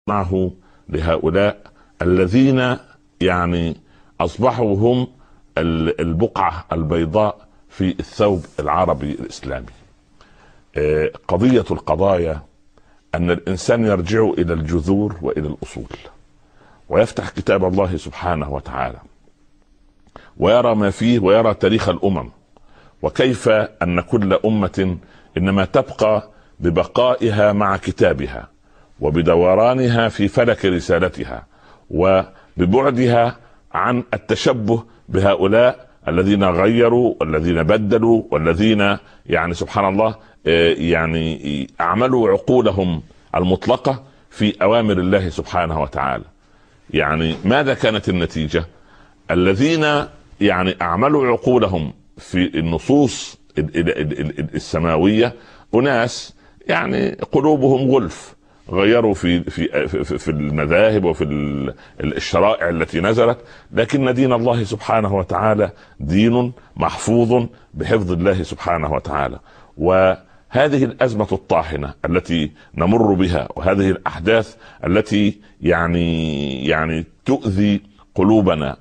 معه لهؤلاء الذين يعني أصبحوا هم البقعة البيضاء في الثوب العربي الإسلامي. قضية القضايا أن الإنسان يرجع إلى الجذور وإلى الأصول، ويفتح كتاب الله سبحانه وتعالى ويرى ما فيه، ويرى تاريخ الأمم، وكيف أن كل أمة إنما تبقى ببقائها مع كتابها وبدورانها في فلك رسالتها وببعدها عن التشبه بهؤلاء الذين غيروا والذين بدلوا والذين يعني سبحان الله يعني أعملوا عقولهم المطلقة في أوامر الله سبحانه وتعالى. يعني ماذا كانت النتيجة؟ الذين يعني أعملوا عقولهم في النصوص السماوية أناس يعني قلوبهم غلف، غيروا في المذاهب وفي الشرائع التي نزلت، لكن دين الله سبحانه وتعالى دين محفوظ بحفظ الله سبحانه وتعالى. وهذه الأزمة الطاحنة التي نمر بها، وهذه الأحداث التي يعني تؤذي قلوبنا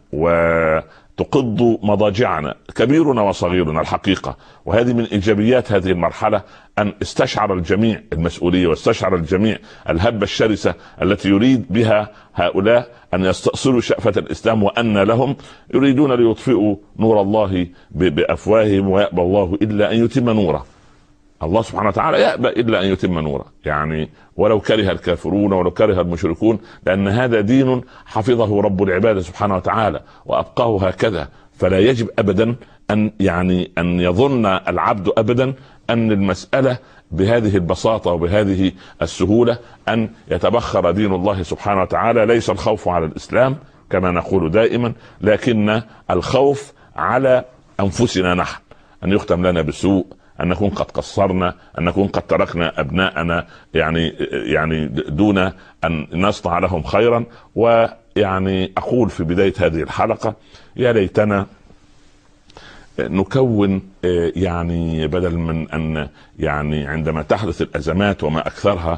وتقض مضاجعنا، كبيرنا وصغيرنا الحقيقة. وهذه من إيجابيات هذه المرحلة، أن استشعر الجميع المسؤولية، واستشعر الجميع الهبة الشرسة التي يريد بها هؤلاء أن يستأصلوا شأفة الإسلام، وأن لهم يريدون ليطفئوا نور الله بأفواههم، ويأبى الله إلا أن يتم نوره. الله سبحانه وتعالى يأبى إلا أن يتم نوره، يعني ولو كره الكافرون ولو كره المشركون، لأن هذا دين حفظه رب العباد سبحانه وتعالى وأبقاه هكذا. فلا يجب أبدا أن يظن العبد أبدا أن المسألة بهذه البساطة وبهذه السهولة، أن يتبخر دين الله سبحانه وتعالى. ليس الخوف على الإسلام كما نقول دائما، لكن الخوف على أنفسنا نحن، أن يختم لنا بسوء، أن نكون قد قصرنا، أن نكون قد تركنا أبناءنا يعني دون أن نصنع لهم خيرا. ويعني أقول في بداية هذه الحلقة يا ليتنا نكون يعني بدل من أن يعني عندما تحدث الأزمات وما أكثرها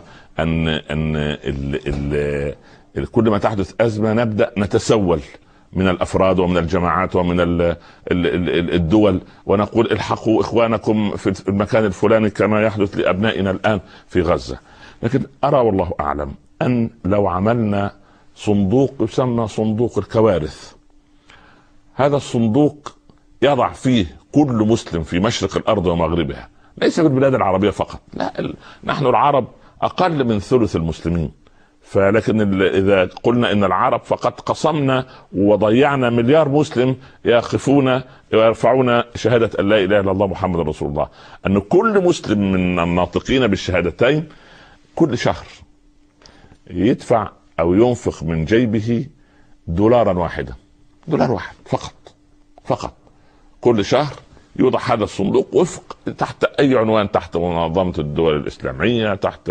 أن كل ما تحدث أزمة نبدأ نتسول من الأفراد ومن الجماعات ومن الدول، ونقول الحقوا إخوانكم في المكان الفلاني كما يحدث لأبنائنا الآن في غزة. لكن أرى والله أعلم أن لو عملنا صندوق يسمى صندوق الكوارث، هذا الصندوق يضع فيه كل مسلم في مشرق الأرض ومغربها، ليس في البلاد العربية فقط، لا، نحن العرب أقل من ثلث المسلمين. فلكن إذا قلنا إن العرب فقد قسمنا وضيعنا مليار مسلم يقفون ويرفعون شهادة أن لا إله إلا الله محمد رسول الله. أن كل مسلم من الناطقين بالشهادتين كل شهر يدفع أو ينفق من جيبه دولارا واحدا، دولار واحد فقط كل شهر يوضع هذا الصندوق وفق تحت أي عنوان، تحت منظمة الدول الإسلامية، تحت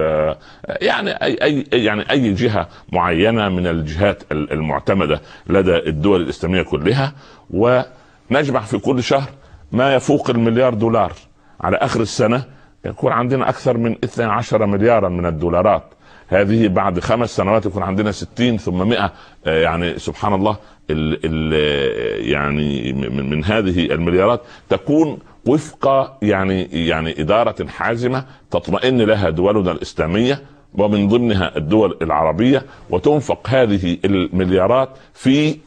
يعني أي جهة معينة من الجهات المعتمدة لدى الدول الإسلامية كلها، ونجمع في كل شهر ما يفوق المليار دولار. على آخر السنة يكون عندنا أكثر من 12 مليارا من الدولارات. هذه بعد 5 سنوات يكون عندنا 60 ثم 100. يعني سبحان الله، يعني من هذه المليارات تكون وفق يعني إدارة حازمة تطمئن لها دولنا الإسلامية ومن ضمنها الدول العربية، وتنفق هذه المليارات في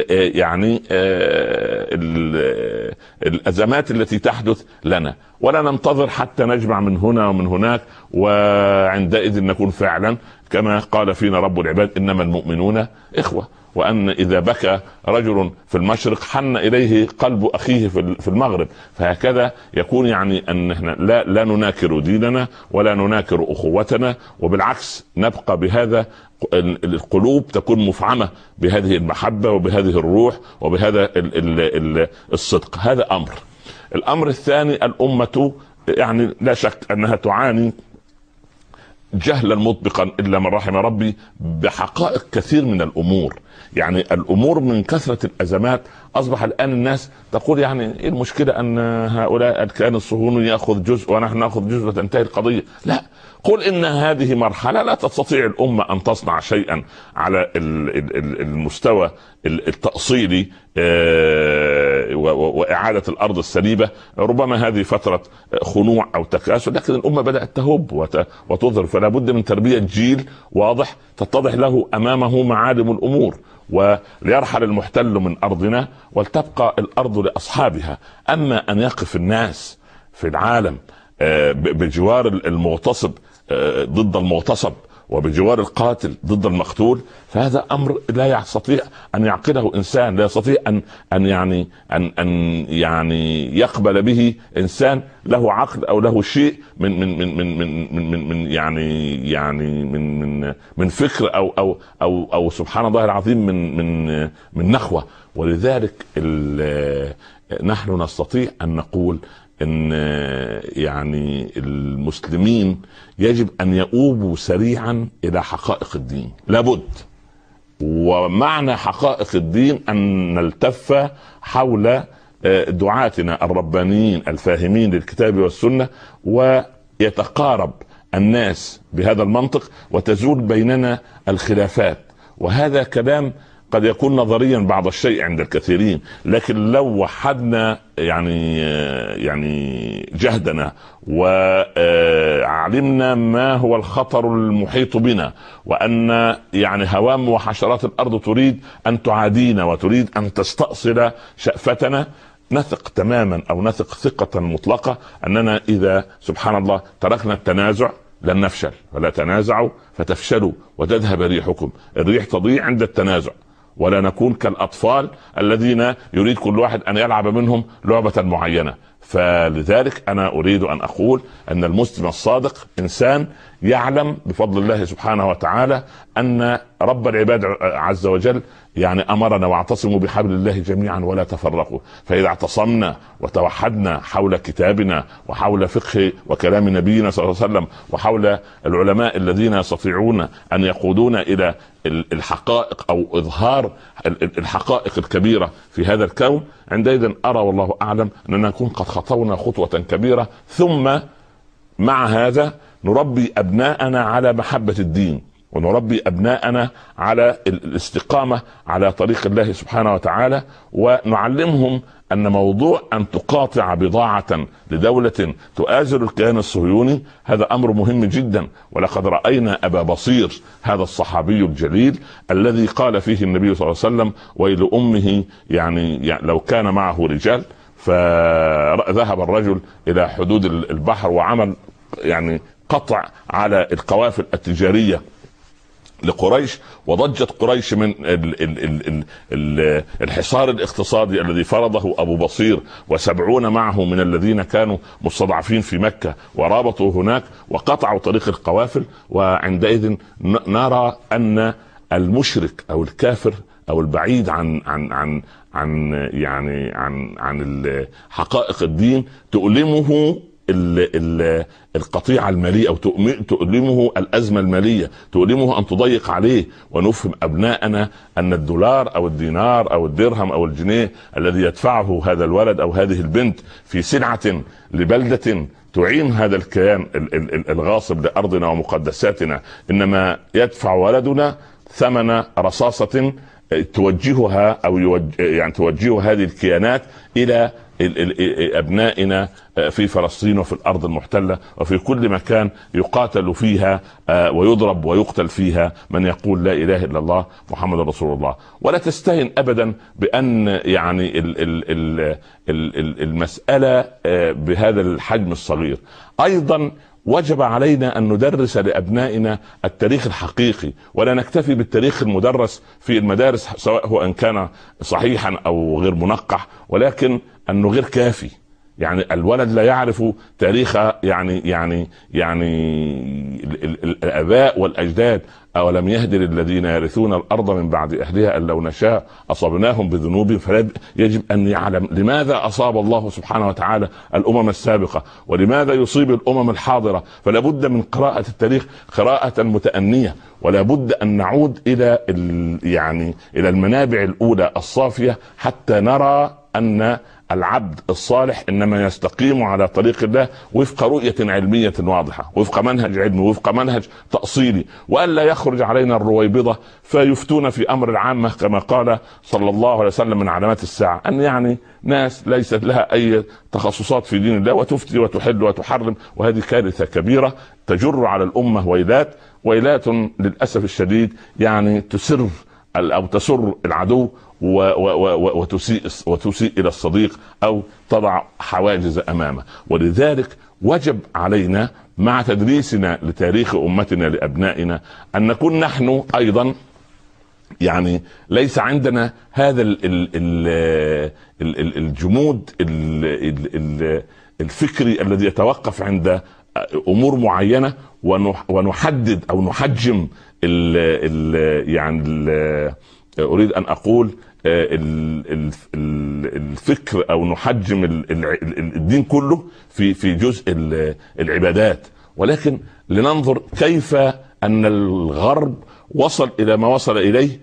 الأزمات التي تحدث لنا، ولا ننتظر حتى نجمع من هنا ومن هناك، وعندئذ نكون فعلا كما قال فينا رب العباد إنما المؤمنون إخوة، وأن إذا بكى رجل في المشرق حن إليه قلب أخيه في المغرب. فهكذا يكون يعني أن احنا لا نناكر ديننا ولا نناكر أخوتنا، وبالعكس نبقى بهذا القلوب تكون مفعمة بهذه المحبة وبهذه الروح وبهذا الصدق. هذا أمر. الأمر الثاني، الأمة يعني لا شك أنها تعاني جهلا مطبقا الا من رحم ربي بحقائق كثير من الامور. يعني الامور من كثره الازمات اصبح الان الناس تقول يعني ايه المشكله ان هؤلاء الكيان الصهيوني ياخذ جزء ونحن ناخذ جزء وتنتهي القضيه. لا، قل ان هذه مرحله لا تستطيع الامه ان تصنع شيئا على المستوى التأصيلي وإعادة الأرض السليبة. ربما هذه فترة خنوع أو تكاسل، لكن الأمة بدأت تهب وتظهر، فلا بد من تربية جيل واضح تتضح له أمامه معالم الأمور، وليرحل المحتل من أرضنا ولتبقى الأرض لأصحابها. أما أن يقف الناس في العالم بجوار المغتصب ضد المغتصب وبجوار القاتل ضد المقتول، فهذا امر لا يستطيع ان يعقله انسان، لا يستطيع ان يعني يقبل به انسان له عقل او له شيء من فكر او سبحان الله العظيم من نخوة. ولذلك نحن نستطيع ان نقول ان يعني المسلمين يجب ان يؤوبوا سريعا الى حقائق الدين، لابد. ومعنى حقائق الدين ان نلتف حول دعاتنا الربانيين الفاهمين للكتاب والسنة، ويتقارب الناس بهذا المنطق وتزول بيننا الخلافات. وهذا كلام قد يكون نظريا بعض الشيء عند الكثيرين، لكن لو وحدنا يعني جهدنا وعلمنا ما هو الخطر المحيط بنا، وأن يعني هوام وحشرات الأرض تريد أن تعادينا وتريد أن تستأصل شأفتنا، نثق تماما أو نثق ثقة مطلقة أننا إذا سبحان الله تركنا التنازع لن نفشل. ولا تنازعوا فتفشلوا وتذهب ريحكم. الريح تضيع عند التنازع، ولا نكون كالأطفال الذين يريد كل واحد أن يلعب منهم لعبة معينة. فلذلك أنا أريد أن أقول أن المسلم الصادق إنسان يعلم بفضل الله سبحانه وتعالى أن رب العباد عز وجل يعني أمرنا واعتصموا بحبل الله جميعا ولا تفرقوا. فإذا اعتصمنا وتوحدنا حول كتابنا وحول فقه وكلام نبينا صلى الله عليه وسلم وحول العلماء الذين يستطيعون أن يقودونا إلى الحقائق أو إظهار الحقائق الكبيرة في هذا الكون، عندئذ أرى والله أعلم أننا نكون قد خطونا خطوة كبيرة. ثم مع هذا نربي أبناءنا على محبة الدين، ونربي أبناءنا على الاستقامة على طريق الله سبحانه وتعالى، ونعلمهم أن موضوع أن تقاطع بضاعة لدولة تؤازر الكيان الصهيوني هذا أمر مهم جدا. ولقد رأينا أبا بصير هذا الصحابي الجليل الذي قال فيه النبي صلى الله عليه وسلم ويل أمه يعني لو كان معه رجال. فذهب الرجل إلى حدود البحر وعمل يعني قطع على القوافل التجارية لقريش، وضجت قريش من الحصار الاقتصادي الذي فرضه أبو بصير و70 معه من الذين كانوا مستضعفين في مكة، ورابطوا هناك وقطعوا طريق القوافل. وعندئذ نرى أن المشرك أو الكافر أو البعيد عن حقائق الدين تؤلمه القطيعة المالية أو تؤلمه الأزمة المالية، تؤلمه أن تضيق عليه. ونفهم أبناءنا أن الدولار أو الدينار أو الدرهم أو الجنيه الذي يدفعه هذا الولد أو هذه البنت في سلعة لبلدة تعين هذا الكيان الغاصب لأرضنا ومقدساتنا، إنما يدفع ولدنا ثمن رصاصة توجهها أو يعني توجه هذه الكيانات إلى أبنائنا في فلسطين وفي الأرض المحتلة وفي كل مكان يقاتل فيها ويضرب ويقتل فيها من يقول لا إله إلا الله محمد رسول الله. ولا تستهن أبدا بأن يعني المسألة بهذا الحجم الصغير. أيضا وجب علينا أن ندرس لأبنائنا التاريخ الحقيقي، ولا نكتفي بالتاريخ المدرس في المدارس سواء هو أن كان صحيحا أو غير منقح، ولكن أنه غير كافي. يعني الولد لا يعرف تاريخ يعني الآباء والأجداد أولم يهد للذين يرثون الأرض من بعد أهلها أن لو نشاء أصبناهم بذنوبهم. فيجب أن يعلم لماذا أصاب الله سبحانه وتعالى الأمم السابقة ولماذا يصيب الأمم الحاضرة. فلا بد من قراءة التاريخ قراءة متأنية، ولا بد أن نعود إلى إلى المنابع الأولى الصافية حتى نرى أن العبد الصالح إنما يستقيم على طريق الله وفق رؤية علمية واضحة، وفق منهج علمي، وفق منهج تأصيلي، وألا يخرج علينا الرويبضة فيفتون في أمر العامة كما قال صلى الله عليه وسلم من علامات الساعة، أن ناس ليست لها أي تخصصات في دين الله وتفتي وتحل وتحرم، وهذه كارثة كبيرة تجر على الأمة ويلات للأسف الشديد تسر أو تسر العدو وتسيء إلى الصديق أو تضع حواجز أمامه. ولذلك وجب علينا مع تدريسنا لتاريخ أمتنا لأبنائنا أن نكون نحن أيضا ليس عندنا هذا الجمود الفكري الذي يتوقف عند أمور معينة ونحدد أو نحجم أريد أن أقول الفكر أو نحجم الدين كله في جزء العبادات، ولكن لننظر كيف أن الغرب وصل إلى ما وصل إليه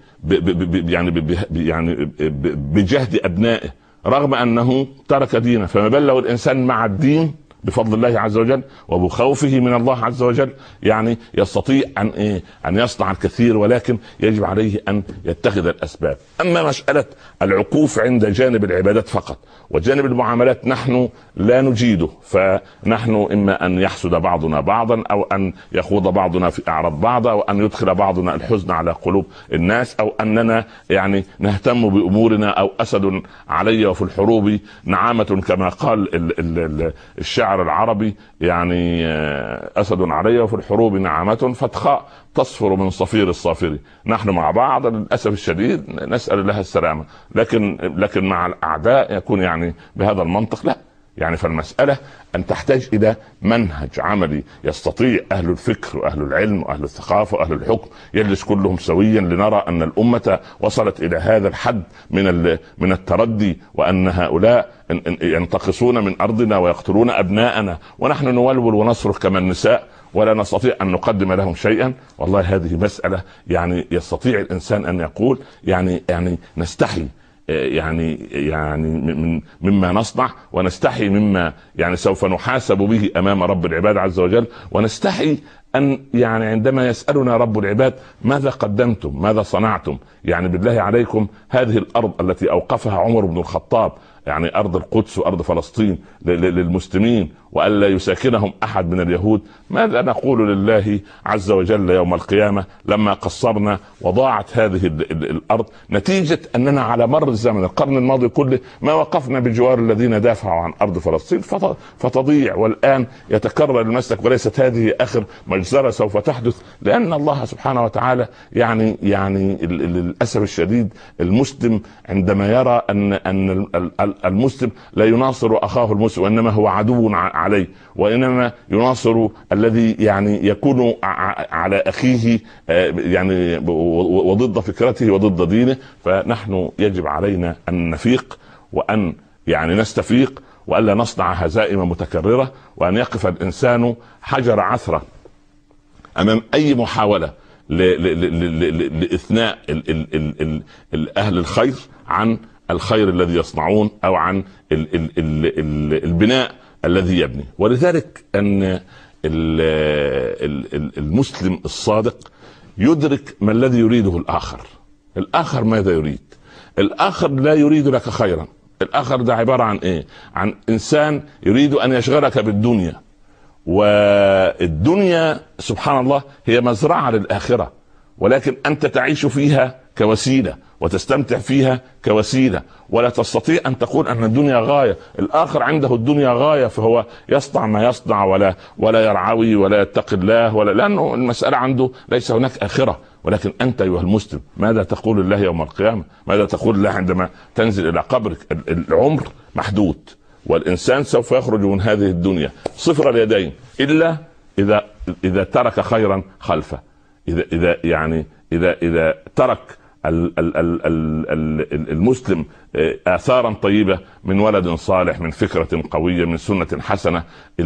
بجهد أبنائه رغم أنه ترك دينه. فما بال لو الإنسان مع الدين بفضل الله عز وجل وبخوفه من الله عز وجل يستطيع أن يصنع الكثير، ولكن يجب عليه أن يتخذ الأسباب. أما مسألة العكوف عند جانب العبادات فقط وجانب المعاملات نحن لا نجيده، فنحن إما أن يحسد بعضنا بعضا أو أن يخوض بعضنا في أعراض بعض أو أن يدخل بعضنا الحزن على قلوب الناس أو أننا نهتم بأمورنا أو أسد علي وفي الحروب نعامة كما قال الشاعر العربي أسد علي وفي الحروب نعامة فتخاء تصفر من صفير الصافري. نحن مع بعض للأسف الشديد نسأل الله السلامة، لكن مع الأعداء يكون بهذا المنطق لا. فالمسألة أن تحتاج إلى منهج عملي يستطيع أهل الفكر وأهل العلم وأهل الثقافة وأهل الحكم يجلس كلهم سويا لنرى أن الأمة وصلت إلى هذا الحد من التردي، وأن هؤلاء ينتقصون من أرضنا ويقتلون أبناءنا ونحن نولول ونصرخ كما النساء ولا نستطيع أن نقدم لهم شيئا. والله هذه مسألة يستطيع الإنسان أن يقول نستحي مما نصنع، ونستحي مما سوف نحاسب به أمام رب العباد عز وجل، ونستحي أن عندما يسألنا رب العباد ماذا قدمتم ماذا صنعتم. بالله عليكم هذه الأرض التي أوقفها عمر بن الخطاب أرض القدس وأرض فلسطين للمسلمين وألا يساكنهم أحد من اليهود، ماذا نقول لله عز وجل يوم القيامة لما قصرنا وضاعت هذه الأرض نتيجة أننا على مر الزمن القرن الماضي كله ما وقفنا بجوار الذين دافعوا عن أرض فلسطين فتضيع، والآن يتكرر المسلك. وليست هذه آخر مجزرة سوف تحدث، لأن الله سبحانه وتعالى للأسف الشديد المسلم عندما يرى أن المسلم لا يناصر أخاه المسلم وإنما هو عدو عليه، وإنما يناصر الذي يكون على أخيه وضد فكرته وضد دينه. فنحن يجب علينا أن نفيق وأن نستفيق وألا نصنع هزائم متكررة، وأن يقف الإنسان حجر عثرة أمام أي محاولة لإثناء أهل الخير عن الخير الذي يصنعون أو عن البناء الذي يبني. ولذلك أن المسلم الصادق يدرك ما الذي يريده الآخر ماذا يريد. الآخر لا يريد لك خيرا. الآخر ده عبارة عن إيه؟ عن إنسان يريد أن يشغلك بالدنيا، والدنيا سبحان الله هي مزرعة للآخرة، ولكن أنت تعيش فيها كوسيلة وتستمتع فيها كوسيلة، ولا تستطيع أن تقول أن الدنيا غاية. الآخر عنده الدنيا غاية فهو يصنع ما يصنع ولا يرعوي ولا يتقي الله لأنه المسألة عنده ليس هناك آخرة. ولكن أنت أيها المسلم ماذا تقول الله يوم القيامة؟ ماذا تقول الله عندما تنزل إلى قبرك؟ العمر محدود، والإنسان سوف يخرج من هذه الدنيا صفر اليدين إلا إذا ترك خيرا خلفه. اذا ترك المسلم آثارا طيبة من ولد صالح، من فكرة قوية، من سنة حسنة.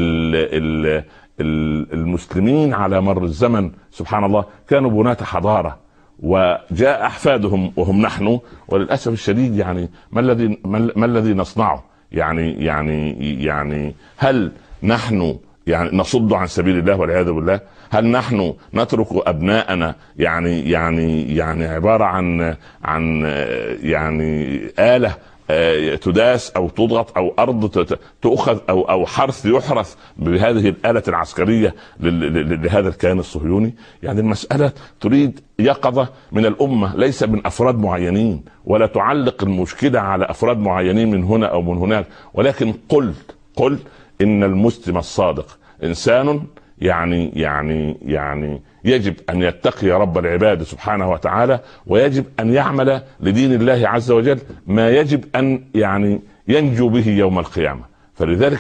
المسلمين على مر الزمن سبحان الله كانوا بناة حضارة، وجاء أحفادهم وهم نحن، وللأسف الشديد يعني ما الذي نصنعه؟ يعني هل نحن يعني نصد عن سبيل الله والعياذ بالله؟ هل نحن نترك أبناءنا يعني عبارة عن يعني آلة تداس أو تضغط، أو أرض تؤخذ، أو حرث يحرث بهذه الآلة العسكرية لهذا الكيان الصهيوني؟ يعني المسألة تريد يقظة من الأمة، ليس من أفراد معينين، ولا تعلق المشكلة على أفراد معينين من هنا أو من هناك، ولكن قل إن المسلم الصادق إنسان يعني يجب أن يتقي رب العباد سبحانه وتعالى، ويجب أن يعمل لدين الله عز وجل ما يجب أن ينجو به يوم القيامة. فلذلك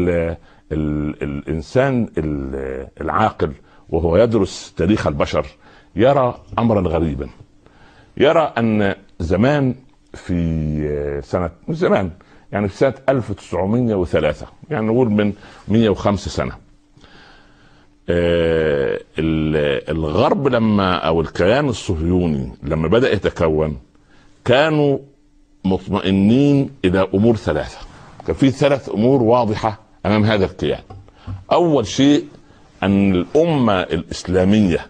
الإنسان العاقل وهو يدرس تاريخ البشر يرى أمرا غريبا، يرى أن زمان في سنة 1903، يعني نقول من 105 سنة، الغرب او الكيان الصهيوني لما بدأ يتكون كانوا مطمئنين الى امور ثلاثة. كان في 3 امور واضحة امام هذا الكيان. اول شيء ان الامة الاسلامية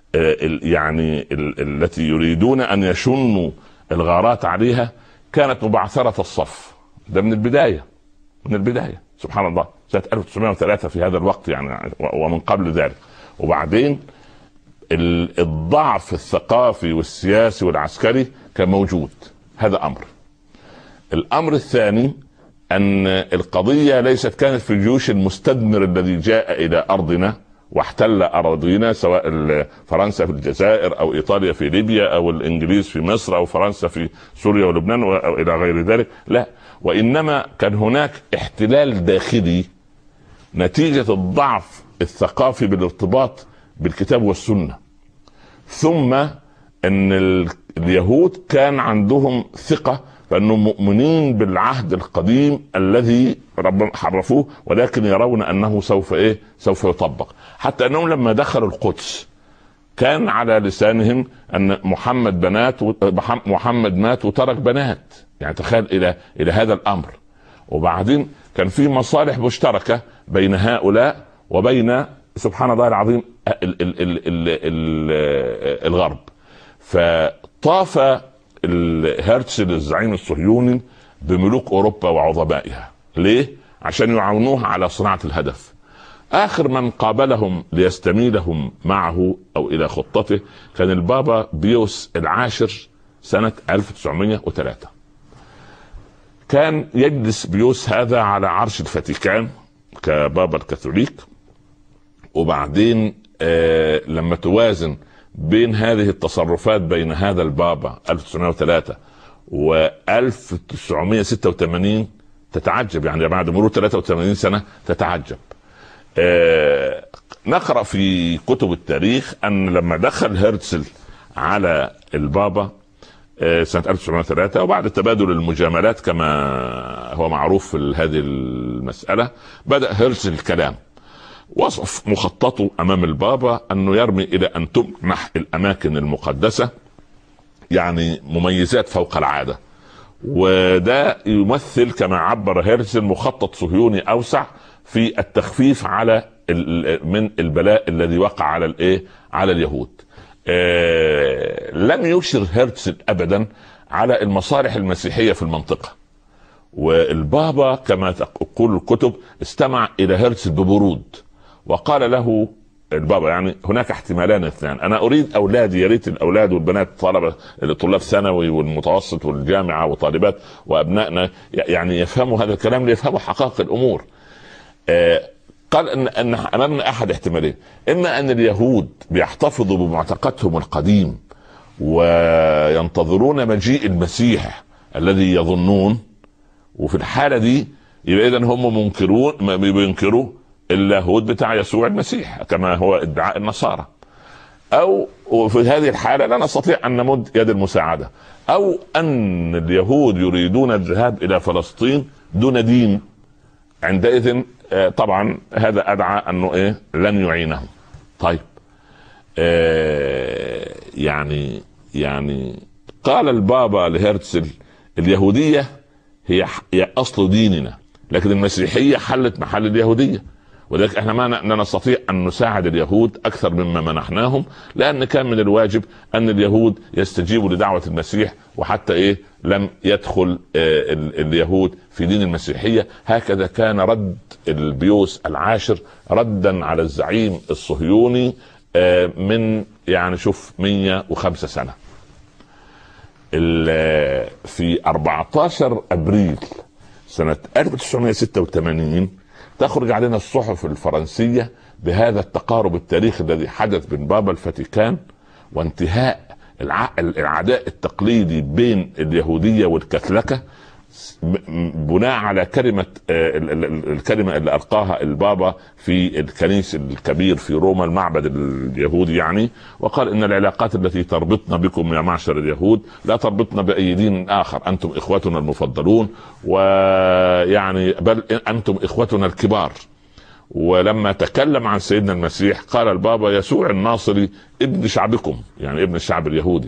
التي يريدون ان يشنوا الغارات عليها كانت مبعثرة الصف. ده من البداية سبحان الله، سنة 1903 في هذا الوقت ومن قبل ذلك. وبعدين الضعف الثقافي والسياسي والعسكري كان موجود، هذا أمر. الأمر الثاني أن القضية ليست كانت في الجيوش المستدمر الذي جاء إلى أرضنا واحتل أراضينا، سواء فرنسا في الجزائر أو إيطاليا في ليبيا أو الإنجليز في مصر أو فرنسا في سوريا ولبنان أو إلى غير ذلك، لا، وإنما كان هناك احتلال داخلي نتيجة الضعف الثقافي بالارتباط بالكتاب والسنة. ثم أن اليهود كان عندهم ثقة فأنهم مؤمنين بالعهد القديم الذي ربنا حرفوه، ولكن يرون أنه سوف يطبق. حتى أنهم لما دخلوا القدس كان على لسانهم أن محمد مات وترك بنات، يعني تخيل إلى هذا الأمر. وبعدين كان في مصالح مشتركة بين هؤلاء وبين سبحان الله العظيم الغرب. فطاف هرتزل الزعيم الصهيوني بملوك أوروبا وعظمائها. ليه؟ عشان يعاونوه على صناعة الهدف. آخر من قابلهم ليستميلهم معه أو إلى خطته كان البابا بيوس العاشر سنة 1903. كان يجلس بيوس هذا على عرش الفاتيكان كبابا الكاثوليك. وبعدين لما توازن بين هذه التصرفات بين هذا البابا 1903 و 1986 تتعجب، يعني بعد مرور 83 سنة تتعجب. نقرأ في كتب التاريخ أن لما دخل هرتزل على البابا سنة 1903 وبعد تبادل المجاملات كما هو معروف في هذه المسألة، بدأ هرتزل الكلام. وصف مخططه أمام البابا أنه يرمي إلى أن تمنح الأماكن المقدسة يعني مميزات فوق العادة. وده يمثل كما عبر هرتزل مخطط صهيوني أوسع في التخفيف على من البلاء الذي وقع على اليهود. لم يشر هرتزل أبدا على المصالح المسيحية في المنطقة. والبابا كما تقول الكتب استمع إلى هرتزل ببرود وقال له البابا يعني هناك احتمالان اثنان، أنا أريد أولادي، يا ريت الأولاد والبنات طلاب ثانوي والمتوسط والجامعة وطالبات وأبنائنا يعني يفهموا هذا الكلام ليفهموا حقائق الأمور. قال أن أمامنا أحد احتمالين، إما أن اليهود بيحتفظوا بمعتقدهم القديم وينتظرون مجيء المسيح الذي يظنون، وفي الحالة دي يبقى إذن هم بينكروا اللاهوت بتاع يسوع المسيح كما هو ادعاء النصارى. او في هذه الحاله لا نستطيع ان نمد يد المساعده، او ان اليهود يريدون الذهاب الى فلسطين دون دين، عندئذ طبعا هذا ادعى انه لن يعينهم. طيب يعني قال البابا لهرتزل اليهوديه هي اصل ديننا، لكن المسيحيه حلت محل اليهوديه، ولذلك احنا ما نستطيع ان نساعد اليهود اكثر مما منحناهم، لان كان من الواجب ان اليهود يستجيبوا لدعوه المسيح، وحتى لم يدخل اليهود في دين المسيحيه. هكذا كان رد البيوس العاشر ردا على الزعيم الصهيوني من شوف 105 سنه. في 14 ابريل سنه 1986 تخرج علينا الصحف الفرنسيه بهذا التقارب التاريخي الذي حدث بين بابا الفاتيكان وانتهاء العداء التقليدي بين اليهوديه والكاثوليكه، بناء على الكلمه اللي القاها البابا في الكنيس الكبير في روما، المعبد اليهودي وقال ان العلاقات التي تربطنا بكم يا معشر اليهود لا تربطنا باي دين اخر، انتم اخوتنا المفضلون، بل انتم اخوتنا الكبار. ولما تكلم عن سيدنا المسيح قال البابا يسوع الناصري ابن شعبكم، ابن الشعب اليهودي.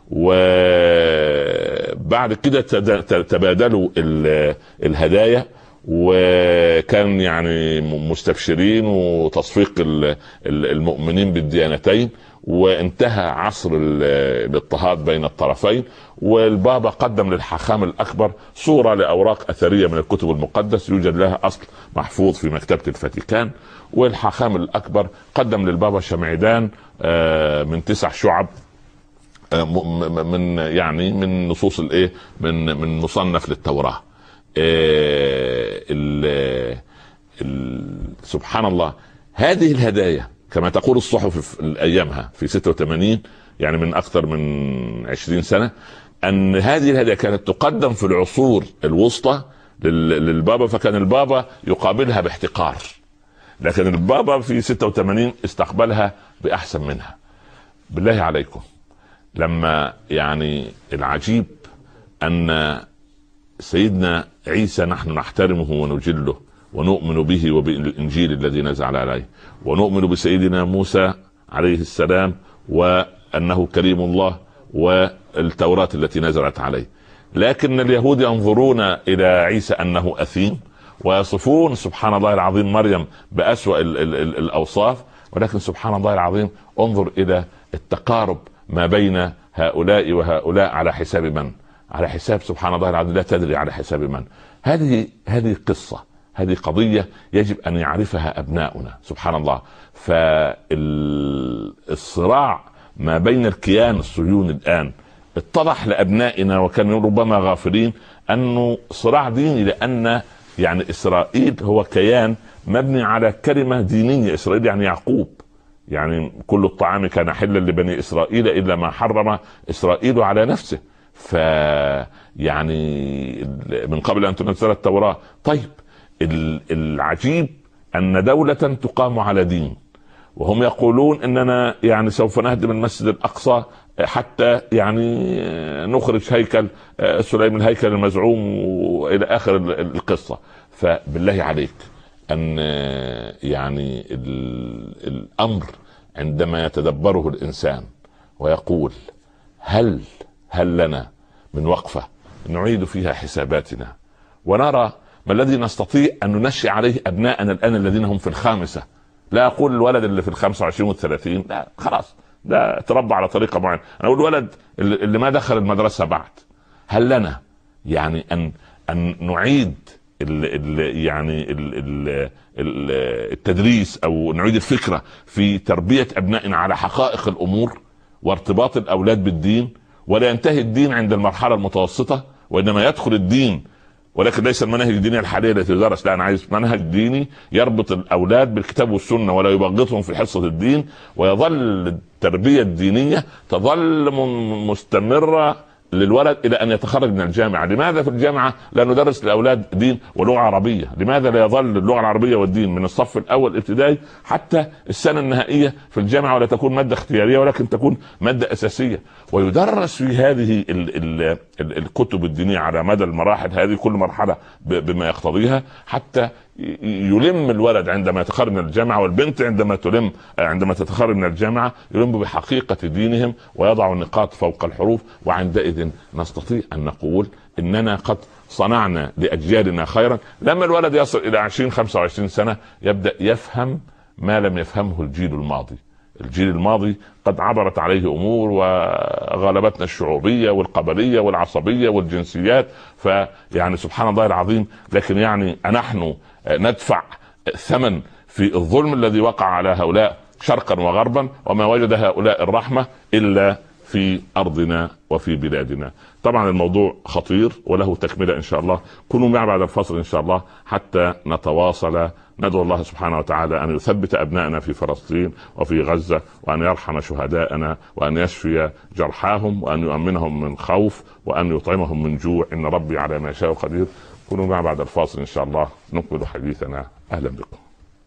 وبعد كده تبادلوا الهدايا، وكان مستبشرين وتصفيق المؤمنين بالديانتين، وانتهى عصر الاضطهاد بين الطرفين. والبابا قدم للحاخام الأكبر صورة لأوراق أثرية من الكتب المقدس يوجد لها أصل محفوظ في مكتبة الفاتيكان، والحاخام الأكبر قدم للبابا شمعدان من 9 شعب من نصوص من مصنف للتوراة. سبحان الله، هذه الهدايا كما تقول الصحف ايامها في 86 من اكثر من 20 سنة، ان هذه الهدايا كانت تقدم في العصور الوسطى للبابا، فكان البابا يقابلها باحتقار، لكن البابا في 86 استقبلها باحسن منها. بالله عليكم، لما العجيب ان سيدنا عيسى نحن نحترمه ونجله ونؤمن به وبالإنجيل الذي نزل عليه، ونؤمن بسيدنا موسى عليه السلام وأنه كريم الله والتوراة التي نزلت عليه، لكن اليهود ينظرون إلى عيسى أنه أثيم، ويصفون سبحان الله العظيم مريم بأسوأ الأوصاف. ولكن سبحان الله العظيم انظر إلى التقارب ما بين هؤلاء وهؤلاء على حساب من؟ على حساب سبحان الله العظيم لا تدري على حساب من. هذه قصة، هذه قضية يجب أن يعرفها أبناؤنا. سبحان الله، فالصراع ما بين الكيان الصهيوني الآن اتضح لأبنائنا وكانوا ربما غافلين أنه صراع ديني، لأن إسرائيل هو كيان مبني على كلمة دينية. إسرائيل يعقوب، كل الطعام كان حلا لبني إسرائيل إلا ما حرم إسرائيل على نفسه، من قبل أن تنزل التوراة. طيب العجيب أن دولة تقام على دين، وهم يقولون إننا سوف نهدم المسجد الأقصى حتى نخرج هيكل سليم، الهيكل المزعوم، وإلى آخر القصة. فبالله عليك أن الأمر عندما يتدبره الإنسان ويقول هل لنا من وقفة نعيد فيها حساباتنا ونرى ما الذي نستطيع أن ننشئ عليه أبناءنا الآن الذين هم في الخامسة؟ لا أقول الولد اللي في 25 و30، لا خلاص ده تربى على طريقة معينة، أنا أقول الولد اللي ما دخل المدرسة بعد. هل لنا أن نعيد التدريس أو نعيد الفكرة في تربية أبنائنا على حقائق الأمور وارتباط الأولاد بالدين، ولا ينتهي الدين عند المرحلة المتوسطة، وإنما يدخل الدين، ولكن ليس المناهج الدينية الحالية التي تدرس، لا أنا عايز منهج ديني يربط الأولاد بالكتاب والسنة ولا يبغضهم في حصة الدين، ويظل التربية الدينية تظل مستمرة للولد الى ان يتخرج من الجامعه. لماذا في الجامعه لا ندرس للاولاد دين ولغه عربيه؟ لماذا لا يظل اللغه العربيه والدين من الصف الاول ابتدائي حتى السنه النهائيه في الجامعه، ولا تكون ماده اختياريه ولكن تكون ماده اساسيه، ويدرس في هذه الكتب الدينيه على مدى المراحل هذه، كل مرحله بما يقتضيها، حتى يلم الولد عندما يتخرج من الجامعه، والبنت عندما تتخرج من الجامعه يلم بحقيقه دينهم ويضع النقاط فوق الحروف. وعندئذ نستطيع ان نقول اننا قد صنعنا لاجيالنا خيرا. لما الولد يصل الى 20-25 سنه يبدا يفهم ما لم يفهمه الجيل الماضي. الجيل الماضي قد عبرت عليه امور وغلبتنا الشعوبيه والقبليه والعصبيه والجنسيات، فيعني سبحان الله العظيم. لكن يعني نحن ندفع ثمن في الظلم الذي وقع على هؤلاء شرقا وغربا، وما وجد هؤلاء الرحمه الا في ارضنا وفي بلادنا. طبعا الموضوع خطير وله تكمله ان شاء الله. كونوا معي بعد الفصل ان شاء الله حتى نتواصل. ندعو الله سبحانه وتعالى ان يثبت ابنائنا في فلسطين وفي غزه، وان يرحم شهداءنا، وان يشفي جرحاهم، وان يؤمنهم من خوف، وان يطعمهم من جوع. ان ربي على ما يشاء قدير. كونوا معي بعد الفاصل ان شاء الله نكمل حديثنا. اهلا بكم.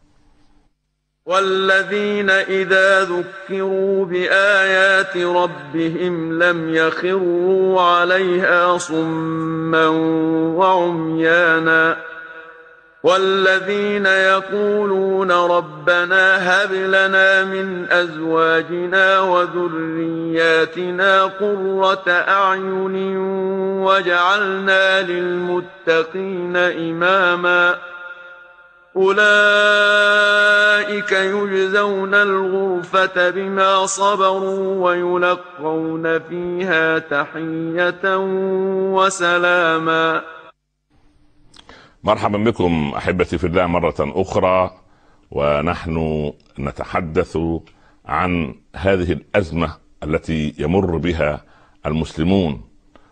والذين إذا ذكروا بآيات ربهم لم يخروا عليها صما وعميانا. والذين يقولون ربنا هب لنا من أزواجنا وذرياتنا قرة أعين واجعلنا للمتقين إماما. أولئك يجزون الغرفة بما صبروا ويلقون فيها تحية وسلاما. مرحبا بكم احبتي في الله مره اخرى، ونحن نتحدث عن هذه الازمه التي يمر بها المسلمون،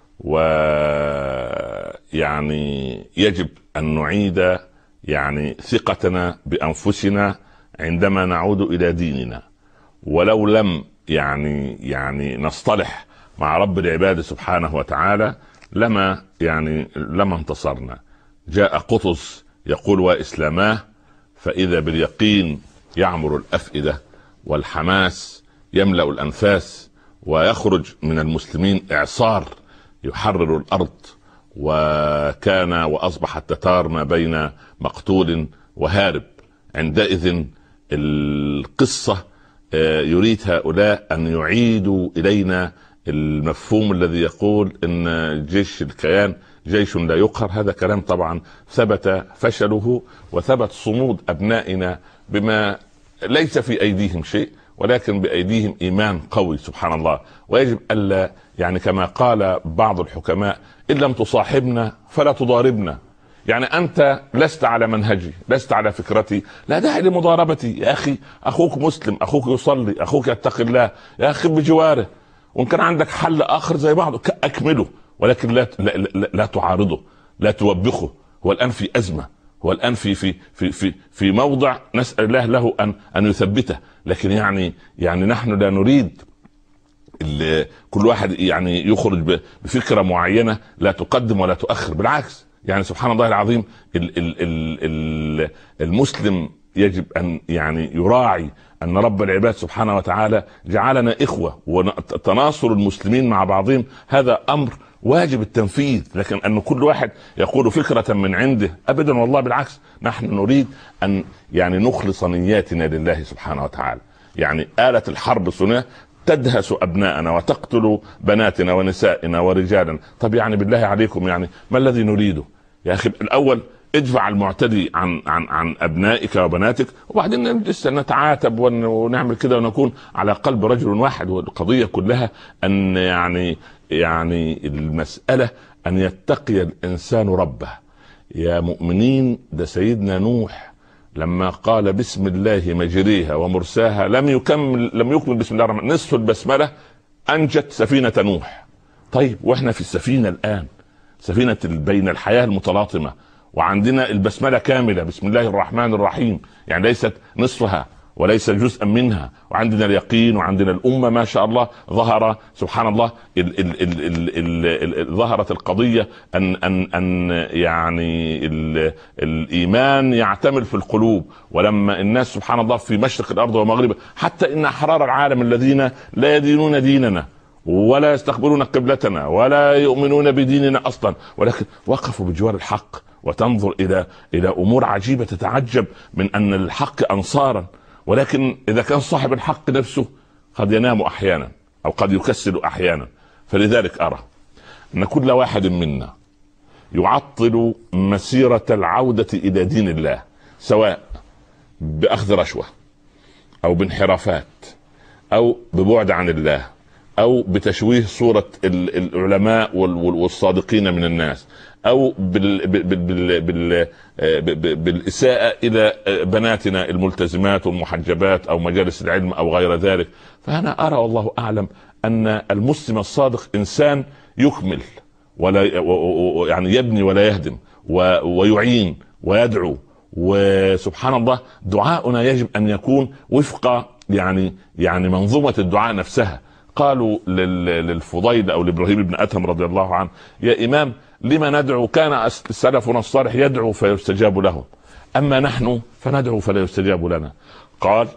ويعني يجب ان نعيد يعني ثقتنا بانفسنا عندما نعود الى ديننا. ولو لم يعني نصطلح مع رب العباد سبحانه وتعالى لما انتصرنا. جاء قطز يقول وإسلاماه، فإذا باليقين يعمر الأفئدة والحماس يملأ الأنفاس، ويخرج من المسلمين إعصار يحرر الأرض. وكان وأصبح التتار ما بين مقتول وهارب. عندئذ القصة يريد هؤلاء أن يعيدوا إلينا المفهوم الذي يقول إن جيش الكيان جيش لا يقهر. هذا كلام طبعا ثبت فشله وثبت صمود أبنائنا بما ليس في أيديهم شيء، ولكن بأيديهم إيمان قوي سبحان الله. ويجب ألا يعني كما قال بعض الحكماء إن لم تصاحبنا فلا تضاربنا. يعني أنت لست على منهجي، لست على فكرتي، لا داعي لمضاربتي. يا أخي أخوك مسلم، أخوك يصلي، أخوك يتقي الله، يا أخي بجواره. وإن كان عندك حل آخر زي بعضه أكمله، ولكن لا تعارضه، لا توبخه. هو الآن في أزمة، هو الآن في موضع نسأل الله له أن يثبته. لكن يعني نحن لا نريد كل واحد يعني يخرج بفكرة معينة لا تقدم ولا تؤخر. بالعكس يعني سبحان الله العظيم المسلم يجب أن يعني يراعي أن رب العباد سبحانه وتعالى جعلنا إخوة، وتناصر المسلمين مع بعضهم هذا أمر واجب التنفيذ. لكن أن كل واحد يقول فكرة من عنده أبدا، والله بالعكس. نحن نريد أن يعني نخلص نياتنا لله سبحانه وتعالى. يعني آلة الحرب صنع تدهس أبناءنا وتقتل بناتنا ونسائنا ورجالنا. طب يعني بالله عليكم يعني ما الذي نريده يا أخي؟ الأول ادفع المعتدي عن أبنائك وبناتك، وبعدين نجلس نتعاتب ونعمل كده ونكون على قلب رجل واحد. والقضية كلها أن يعني المسألة أن يتقي الإنسان ربه. يا مؤمنين، ده سيدنا نوح لما قال بسم الله مجريها ومرساها لم يكمل بسم الله الرحمن، نصف البسملة أنجت سفينة نوح. طيب واحنا في السفينة الآن، سفينة بين الحياة المتلاطمة، وعندنا البسملة كاملة بسم الله الرحمن الرحيم، يعني ليست نصفها وليس جزءا منها، وعندنا اليقين وعندنا الأمة ما شاء الله ظهر سبحان الله ظهرت القضية أن يعني الإيمان يعتمل في القلوب. ولما الناس سبحان الله في مشرق الأرض ومغربها، حتى إن أحرار العالم الذين لا يدينون ديننا ولا يستقبلون قبلتنا ولا يؤمنون بديننا أصلا، ولكن وقفوا بجوار الحق. وتنظر إلى أمور عجيبة، تتعجب من أن الحق أنصارا، ولكن إذا كان صاحب الحق نفسه قد ينام أحيانا أو قد يكسل أحيانا. فلذلك أرى أن كل واحد منا يعطل مسيرة العودة إلى دين الله، سواء بأخذ رشوة أو بانحرافات أو ببعد عن الله أو بتشويه صورة العلماء والصادقين من الناس، أو بالإساءة إلى بناتنا الملتزمات والمحجبات أو مجالس العلم أو غير ذلك. فأنا أرى والله أعلم أن المسلم الصادق إنسان يكمل ولا يعني يبني ولا يهدم ويعين ويدعو. وسبحان الله دعاؤنا يجب أن يكون وفق يعني منظومة الدعاء نفسها. قالوا للفضيل أو لإبراهيم بن أدهم رضي الله عنه: يا إمام لما ندعو؟ كان سلفنا الصالح يدعو فيستجاب له، أما نحن فندعو فلا يستجاب لنا. قال: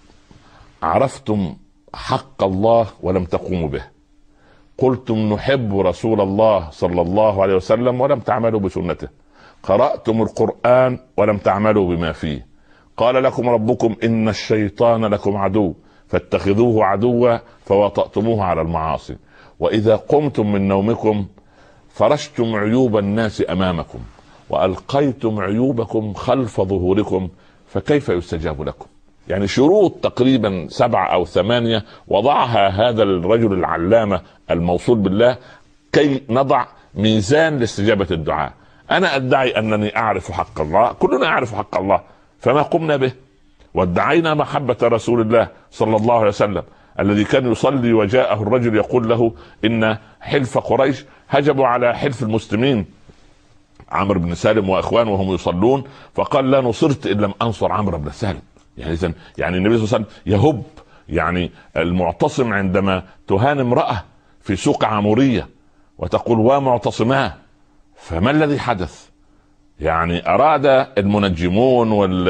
عرفتم حق الله ولم تقوموا به، قلتم نحب رسول الله صلى الله عليه وسلم ولم تعملوا بسنته، قرأتم القرآن ولم تعملوا بما فيه، قال لكم ربكم إن الشيطان لكم عدو فاتخذوه عدوا فوطأتموه على المعاصي، وإذا قمتم من نومكم فرشتم عيوب الناس أمامكم وألقيتم عيوبكم خلف ظهوركم، فكيف يستجاب لكم؟ يعني شروط تقريبا 7 أو 8 وضعها هذا الرجل العلامة الموصول بالله كي نضع ميزان لاستجابة الدعاء. أنا أدعي أنني أعرف حق الله، كلنا يعرف حق الله، فما قمنا به؟ وادعينا محبة رسول الله صلى الله عليه وسلم الذي كان يصلي وجاءه الرجل يقول له إن حلف قريش هجموا على حلف المسلمين، عمرو بن سالم وإخوانه وهم يصلون، فقال: لا نصرت إن لم أنصر عمرو بن سالم. يعني النبي صلى الله عليه وسلم يهب يعني المعتصم عندما تهان امرأة في سوق عمورية وتقول: ومعتصماه. فما الذي حدث؟ يعني أراد المنجمون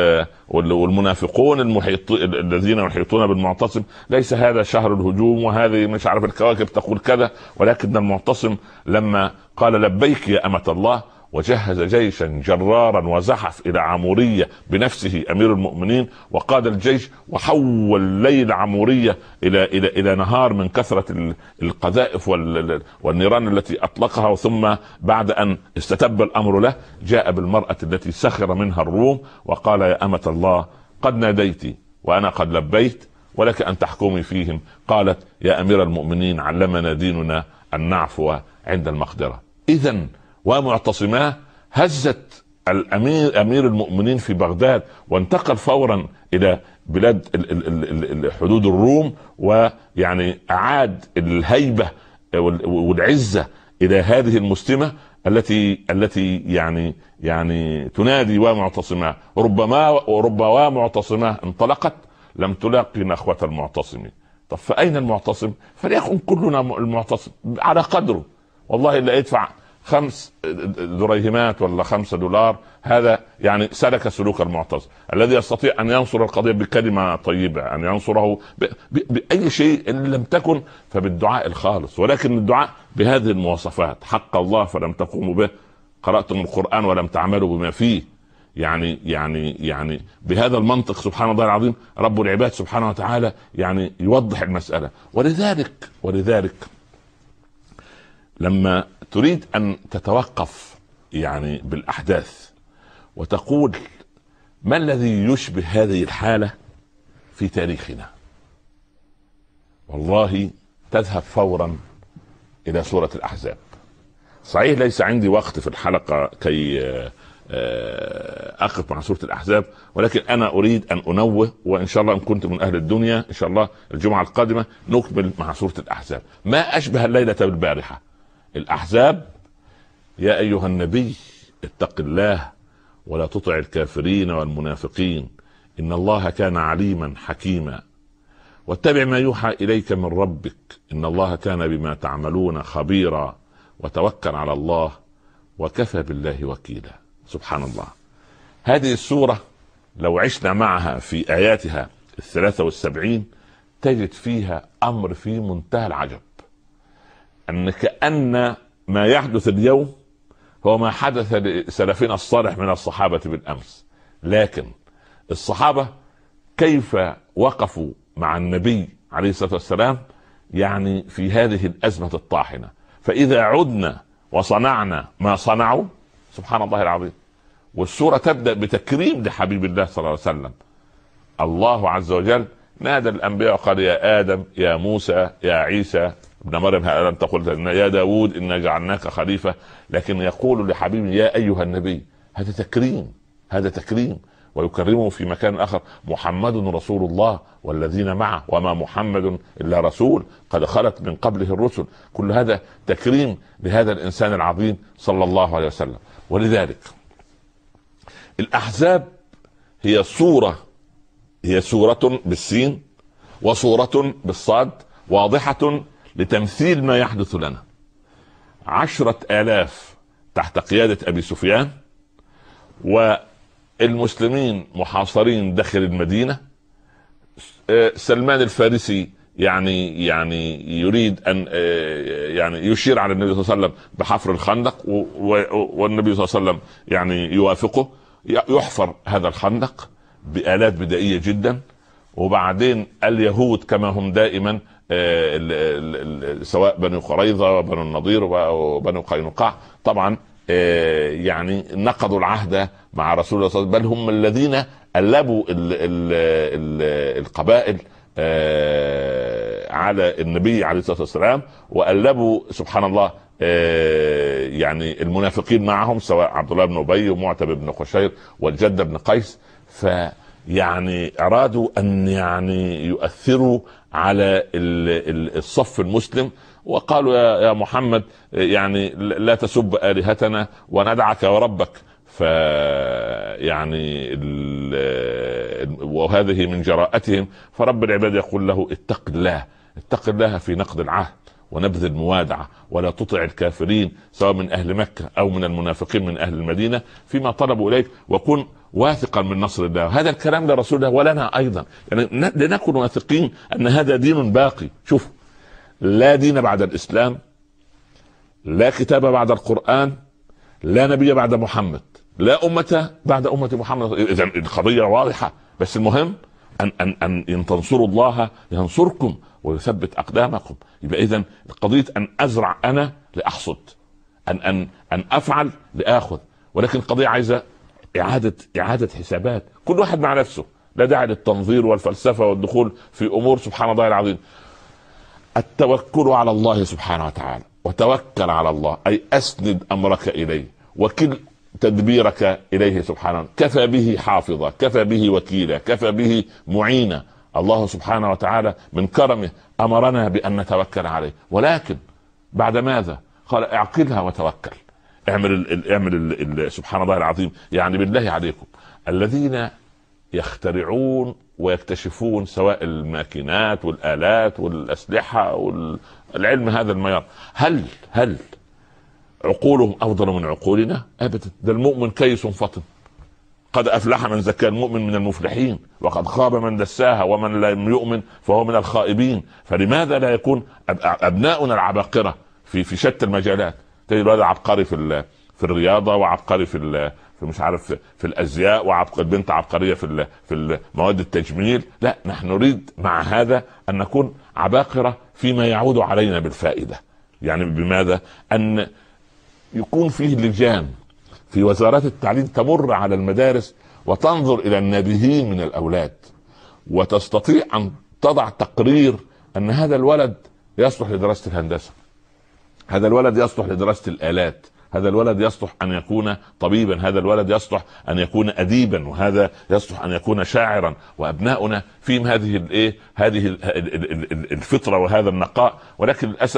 والمنافقون الذين يحيطون بالمعتصم، ليس هذا شهر الهجوم وهذه مش عارف الكواكب تقول كذا، ولكن المعتصم لما قال لبيك يا أمة الله وجهز جيشا جرارا وزحف إلى عمورية بنفسه أمير المؤمنين وقاد الجيش وحول ليل عمورية إلى نهار من كثرة القذائف والنيران التي أطلقها، ثم بعد أن استتب الأمر له جاء بالمرأة التي سخر منها الروم وقال: يا أمة الله قد ناديت وأنا قد لبيت ولك أن تحكمي فيهم. قالت: يا أمير المؤمنين علمنا ديننا أن نعفو عند المقدرة. إذن ومعتصماه هزت أمير المؤمنين في بغداد، وانتقل فورا إلى بلاد حدود الروم، ويعني أعاد الهيبة والعزة إلى هذه المسلمة التي يعني تنادي ومعتصماه. ربما معتصماه انطلقت لم تلاقي نخوة المعتصم. طب فأين المعتصم؟ فليكن كلنا المعتصم على قدره. والله اللي يدفع 5 دريهمات ولا 5 دولار هذا يعني سلك سلوك المعتصم. الذي يستطيع أن ينصر القضية بكلمة طيبة، أن ينصره بأي شيء إن لم تكن فبالدعاء الخالص، ولكن الدعاء بهذه المواصفات: حق الله فلم تقوموا به، قرأتم القرآن ولم تعملوا بما فيه. يعني بهذا المنطق سبحان الله العظيم رب العباد سبحانه وتعالى يعني يوضح المسألة. ولذلك لما تريد أن تتوقف يعني بالأحداث وتقول ما الذي يشبه هذه الحالة في تاريخنا، والله تذهب فورا إلى سورة الأحزاب. صحيح ليس عندي وقت في الحلقة كي أقف مع سورة الأحزاب، ولكن أنا أريد أن أنوه، وإن شاء الله إن كنت من أهل الدنيا إن شاء الله الجمعة القادمة نكمل مع سورة الأحزاب. ما أشبه الليلة بالبارحة. الأحزاب: يا أيها النبي اتق الله ولا تطع الكافرين والمنافقين إن الله كان عليما حكيما واتبع ما يوحى إليك من ربك إن الله كان بما تعملون خبيرا وتوكل على الله وكفى بالله وكيلا. سبحان الله. هذه السورة لو عشنا معها في آياتها 73 تجد فيها أمر في منتهى العجب، أن كأن ما يحدث اليوم هو ما حدث لسلفنا الصالح من الصحابة بالأمس، لكن الصحابة كيف وقفوا مع النبي عليه الصلاة والسلام يعني في هذه الأزمة الطاحنة. فإذا عدنا وصنعنا ما صنعوا سبحان الله العظيم. والسورة تبدأ بتكريم لحبيب الله صلى الله عليه وسلم. الله عز وجل نادى الأنبياء وقال يا آدم يا موسى يا عيسى ابن مريم ألم تقل يا داود إنا جعلناك خليفة، لكن يقول لحبيبه يا أيها النبي. هذا تكريم، هذا تكريم. ويكرمه في مكان آخر محمد رسول الله والذين معه وما محمد إلا رسول قد خلت من قبله الرسل. كل هذا تكريم لهذا الإنسان العظيم صلى الله عليه وسلم. ولذلك الأحزاب هي سورة بالسين وصورة بالصاد واضحة لتمثيل ما يحدث لنا. 10,000 تحت قيادة أبي سفيان والمسلمين محاصرين داخل المدينة. سلمان الفارسي يعني يريد أن يعني يشير على النبي صلى الله عليه وسلم بحفر الخندق، والنبي صلى الله عليه وسلم يعني يوافقه. يحفر هذا الخندق بآلات بدائية جدا، وبعدين اليهود كما هم دائما سواء بنو قريظة وبنو النضير وبنو قينقاع طبعا يعني نقضوا العهد مع رسول الله صلى الله عليه وسلم، بل هم الذين ألبوا القبائل على النبي عليه الصلاة والسلام، وألبوا سبحان الله يعني المنافقين معهم سواء عبد الله بن أبي ومعتب بن قشير والجد بن قيس. فيعني أرادوا أن يعني يؤثروا على الصف المسلم، وقالوا يا محمد يعني لا تسب آلهتنا وندعك وربك. يعني وهذه من جراءتهم. فرب العباد يقول له اتق الله في نقض العهد ونبذ الموادعة ولا تطع الكافرين سواء من أهل مكة أو من المنافقين من أهل المدينة فيما طلبوا إليك وكن واثقا من نصر الله. هذا الكلام لرسول الله ولنا أيضا، يعني لنكن واثقين أن هذا دين باقي. شوف، لا دين بعد الإسلام، لا كتاب بعد القرآن، لا نبي بعد محمد، لا أمة بعد أمة محمد. إذن القضية واضحة، بس المهم أن تنصروا الله ينصركم ويثبت أقدامكم. يبقى إذن القضية أن أزرع أنا لأحصد، أن أفعل لآخذ. ولكن القضية عايزة إعادة حسابات، كل واحد مع نفسه. لا داعي للتنظير والفلسفة والدخول في أمور سبحان الله العظيم. التوكل على الله سبحانه وتعالى، وتوكل على الله أي أسند أمرك إليه وكل تدبيرك إليه سبحانه. كفى به حافظا، كفى به وكيلا، كفى به معينا. الله سبحانه وتعالى من كرمه أمرنا بأن نتوكل عليه، ولكن بعد ماذا؟ قال اعقلها وتوكل. اعمل سبحان الله العظيم. يعني بالله عليكم الذين يخترعون ويكتشفون سواء الماكينات والآلات والأسلحة والعلم هذا الميار، هل عقولهم أفضل من عقولنا؟ أبدا. ده المؤمن كيس فطن، قد أفلح من زكى. المؤمن من المفلحين، وقد خاب من دساها، ومن لم يؤمن فهو من الخائبين. فلماذا لا يكون أبناؤنا العباقرة في شتى المجالات؟ تجد هذا عبقري في الرياضة، وعبقري في مش عارف في الازياء، وعبقري بنت عبقرية في مواد التجميل. لا، نحن نريد مع هذا ان نكون عباقرة فيما يعود علينا بالفائدة. يعني بماذا؟ ان يكون فيه لجان في وزارات التعليم تمر على المدارس وتنظر الى النابهين من الاولاد، وتستطيع ان تضع تقرير ان هذا الولد يصلح لدراسة الهندسة، هذا الولد يصلح لدراسة الآلات، هذا الولد يصلح أن يكون طبيبا، هذا الولد يصلح أن يكون أديبا، وهذا يصلح أن يكون شاعرا. وأبناؤنا فيهم هذه الفطرة وهذا النقاء. ولكن للأسف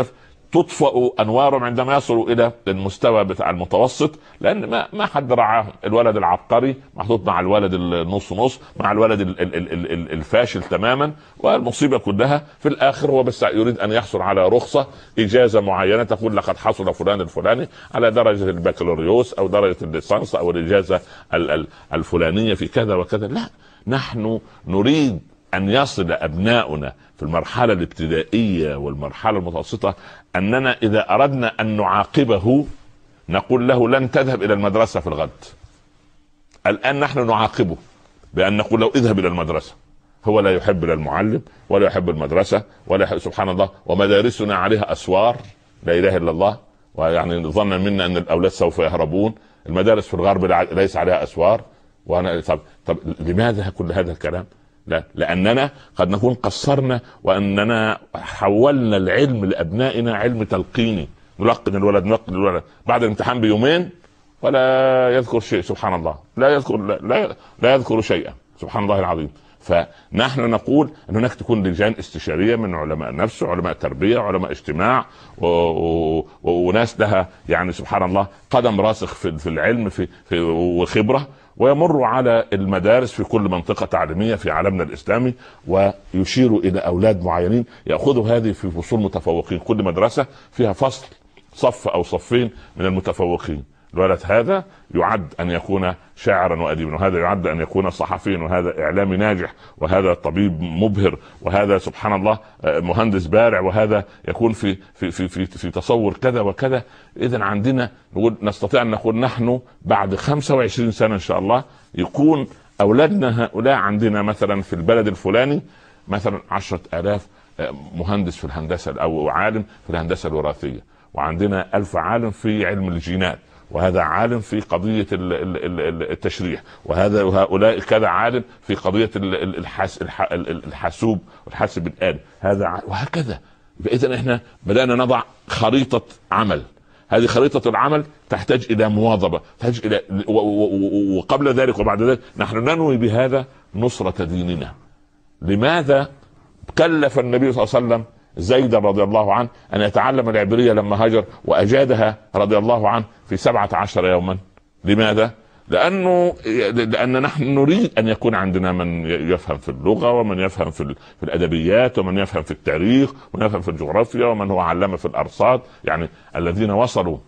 تطفأ انوارهم عندما يصلوا الى المستوى بتاع المتوسط، لان ما حد رعاهم. الولد العبقري محطوط مع الولد النص نص، مع الولد الفاشل تماما، والمصيبه كلها في الاخر هو بس يريد ان يحصل على رخصه اجازه معينه تقول لقد حصل فلان الفلاني على درجه البكالوريوس او درجه الليسانس او الاجازه الفلانيه في كذا وكذا. لا، نحن نريد أن يصل أبناؤنا في المرحلة الابتدائية والمرحلة المتوسطة أننا إذا أردنا أن نعاقبه نقول له لن تذهب إلى المدرسة في الغد. الآن نحن نعاقبه بأن نقول له اذهب إلى المدرسة. هو لا يحب المعلم ولا يحب المدرسة ولا يحب، سبحان الله، ومدارسنا عليها أسوار لا إله إلا الله، ويعني ظنا منا أن الأولاد سوف يهربون. المدارس في الغرب ليس عليها أسوار. وأنا طب لماذا كل هذا الكلام؟ لا، لأننا قد نكون قصرنا وأننا حولنا العلم لأبنائنا علم تلقيني، نلقن الولد بعد الامتحان بيومين ولا يذكر شيء، سبحان الله، لا يذكر شيئا، سبحان الله العظيم. فنحن نقول أن هناك تكون لجان استشارية من علماء نفس، علماء تربية، علماء اجتماع، وناس لها يعني سبحان الله قدم راسخ في العلم وخبرة، ويمر على المدارس في كل منطقة تعليمية في عالمنا الإسلامي ويشير إلى أولاد معينين يأخذوا هذه في فصول متفوقين. كل مدرسة فيها فصل صف أو صفين من المتفوقين. الولد هذا يعد أن يكون شاعرا وأديبا، وهذا يعد أن يكون صحفيا، وهذا إعلامي ناجح، وهذا طبيب مبهر، وهذا سبحان الله مهندس بارع، وهذا يكون في تصور كذا وكذا. إذن عندنا نستطيع أن نقول نحن بعد 25 سنة إن شاء الله يكون أولادنا هؤلاء عندنا مثلا في البلد الفلاني مثلا 10,000 مهندس في الهندسة أو عالم في الهندسة الوراثية، وعندنا 1000 عالم في علم الجينات، وهذا عالم في قضية التشريح، وهؤلاء كذا عالم في قضية الحاسوب والحاسب الآلي، هذا وهكذا. إذن احنا بدأنا نضع خريطة عمل. هذه خريطة العمل تحتاج إلى مواظبة، تحتاج إلى وقبل ذلك وبعد ذلك نحن ننوي بهذا نصرة ديننا. لماذا كلف النبي صلى الله عليه وسلم زيد رضي الله عنه أن يتعلم العبرية لما هاجر وأجادها رضي الله عنه في 17 يوما؟ لماذا؟ لأن نحن نريد أن يكون عندنا من يفهم في اللغة، ومن يفهم في الأدبيات، ومن يفهم في التاريخ، ومن يفهم في الجغرافيا، ومن هو علامة في الأرصاد، يعني الذين وصلوا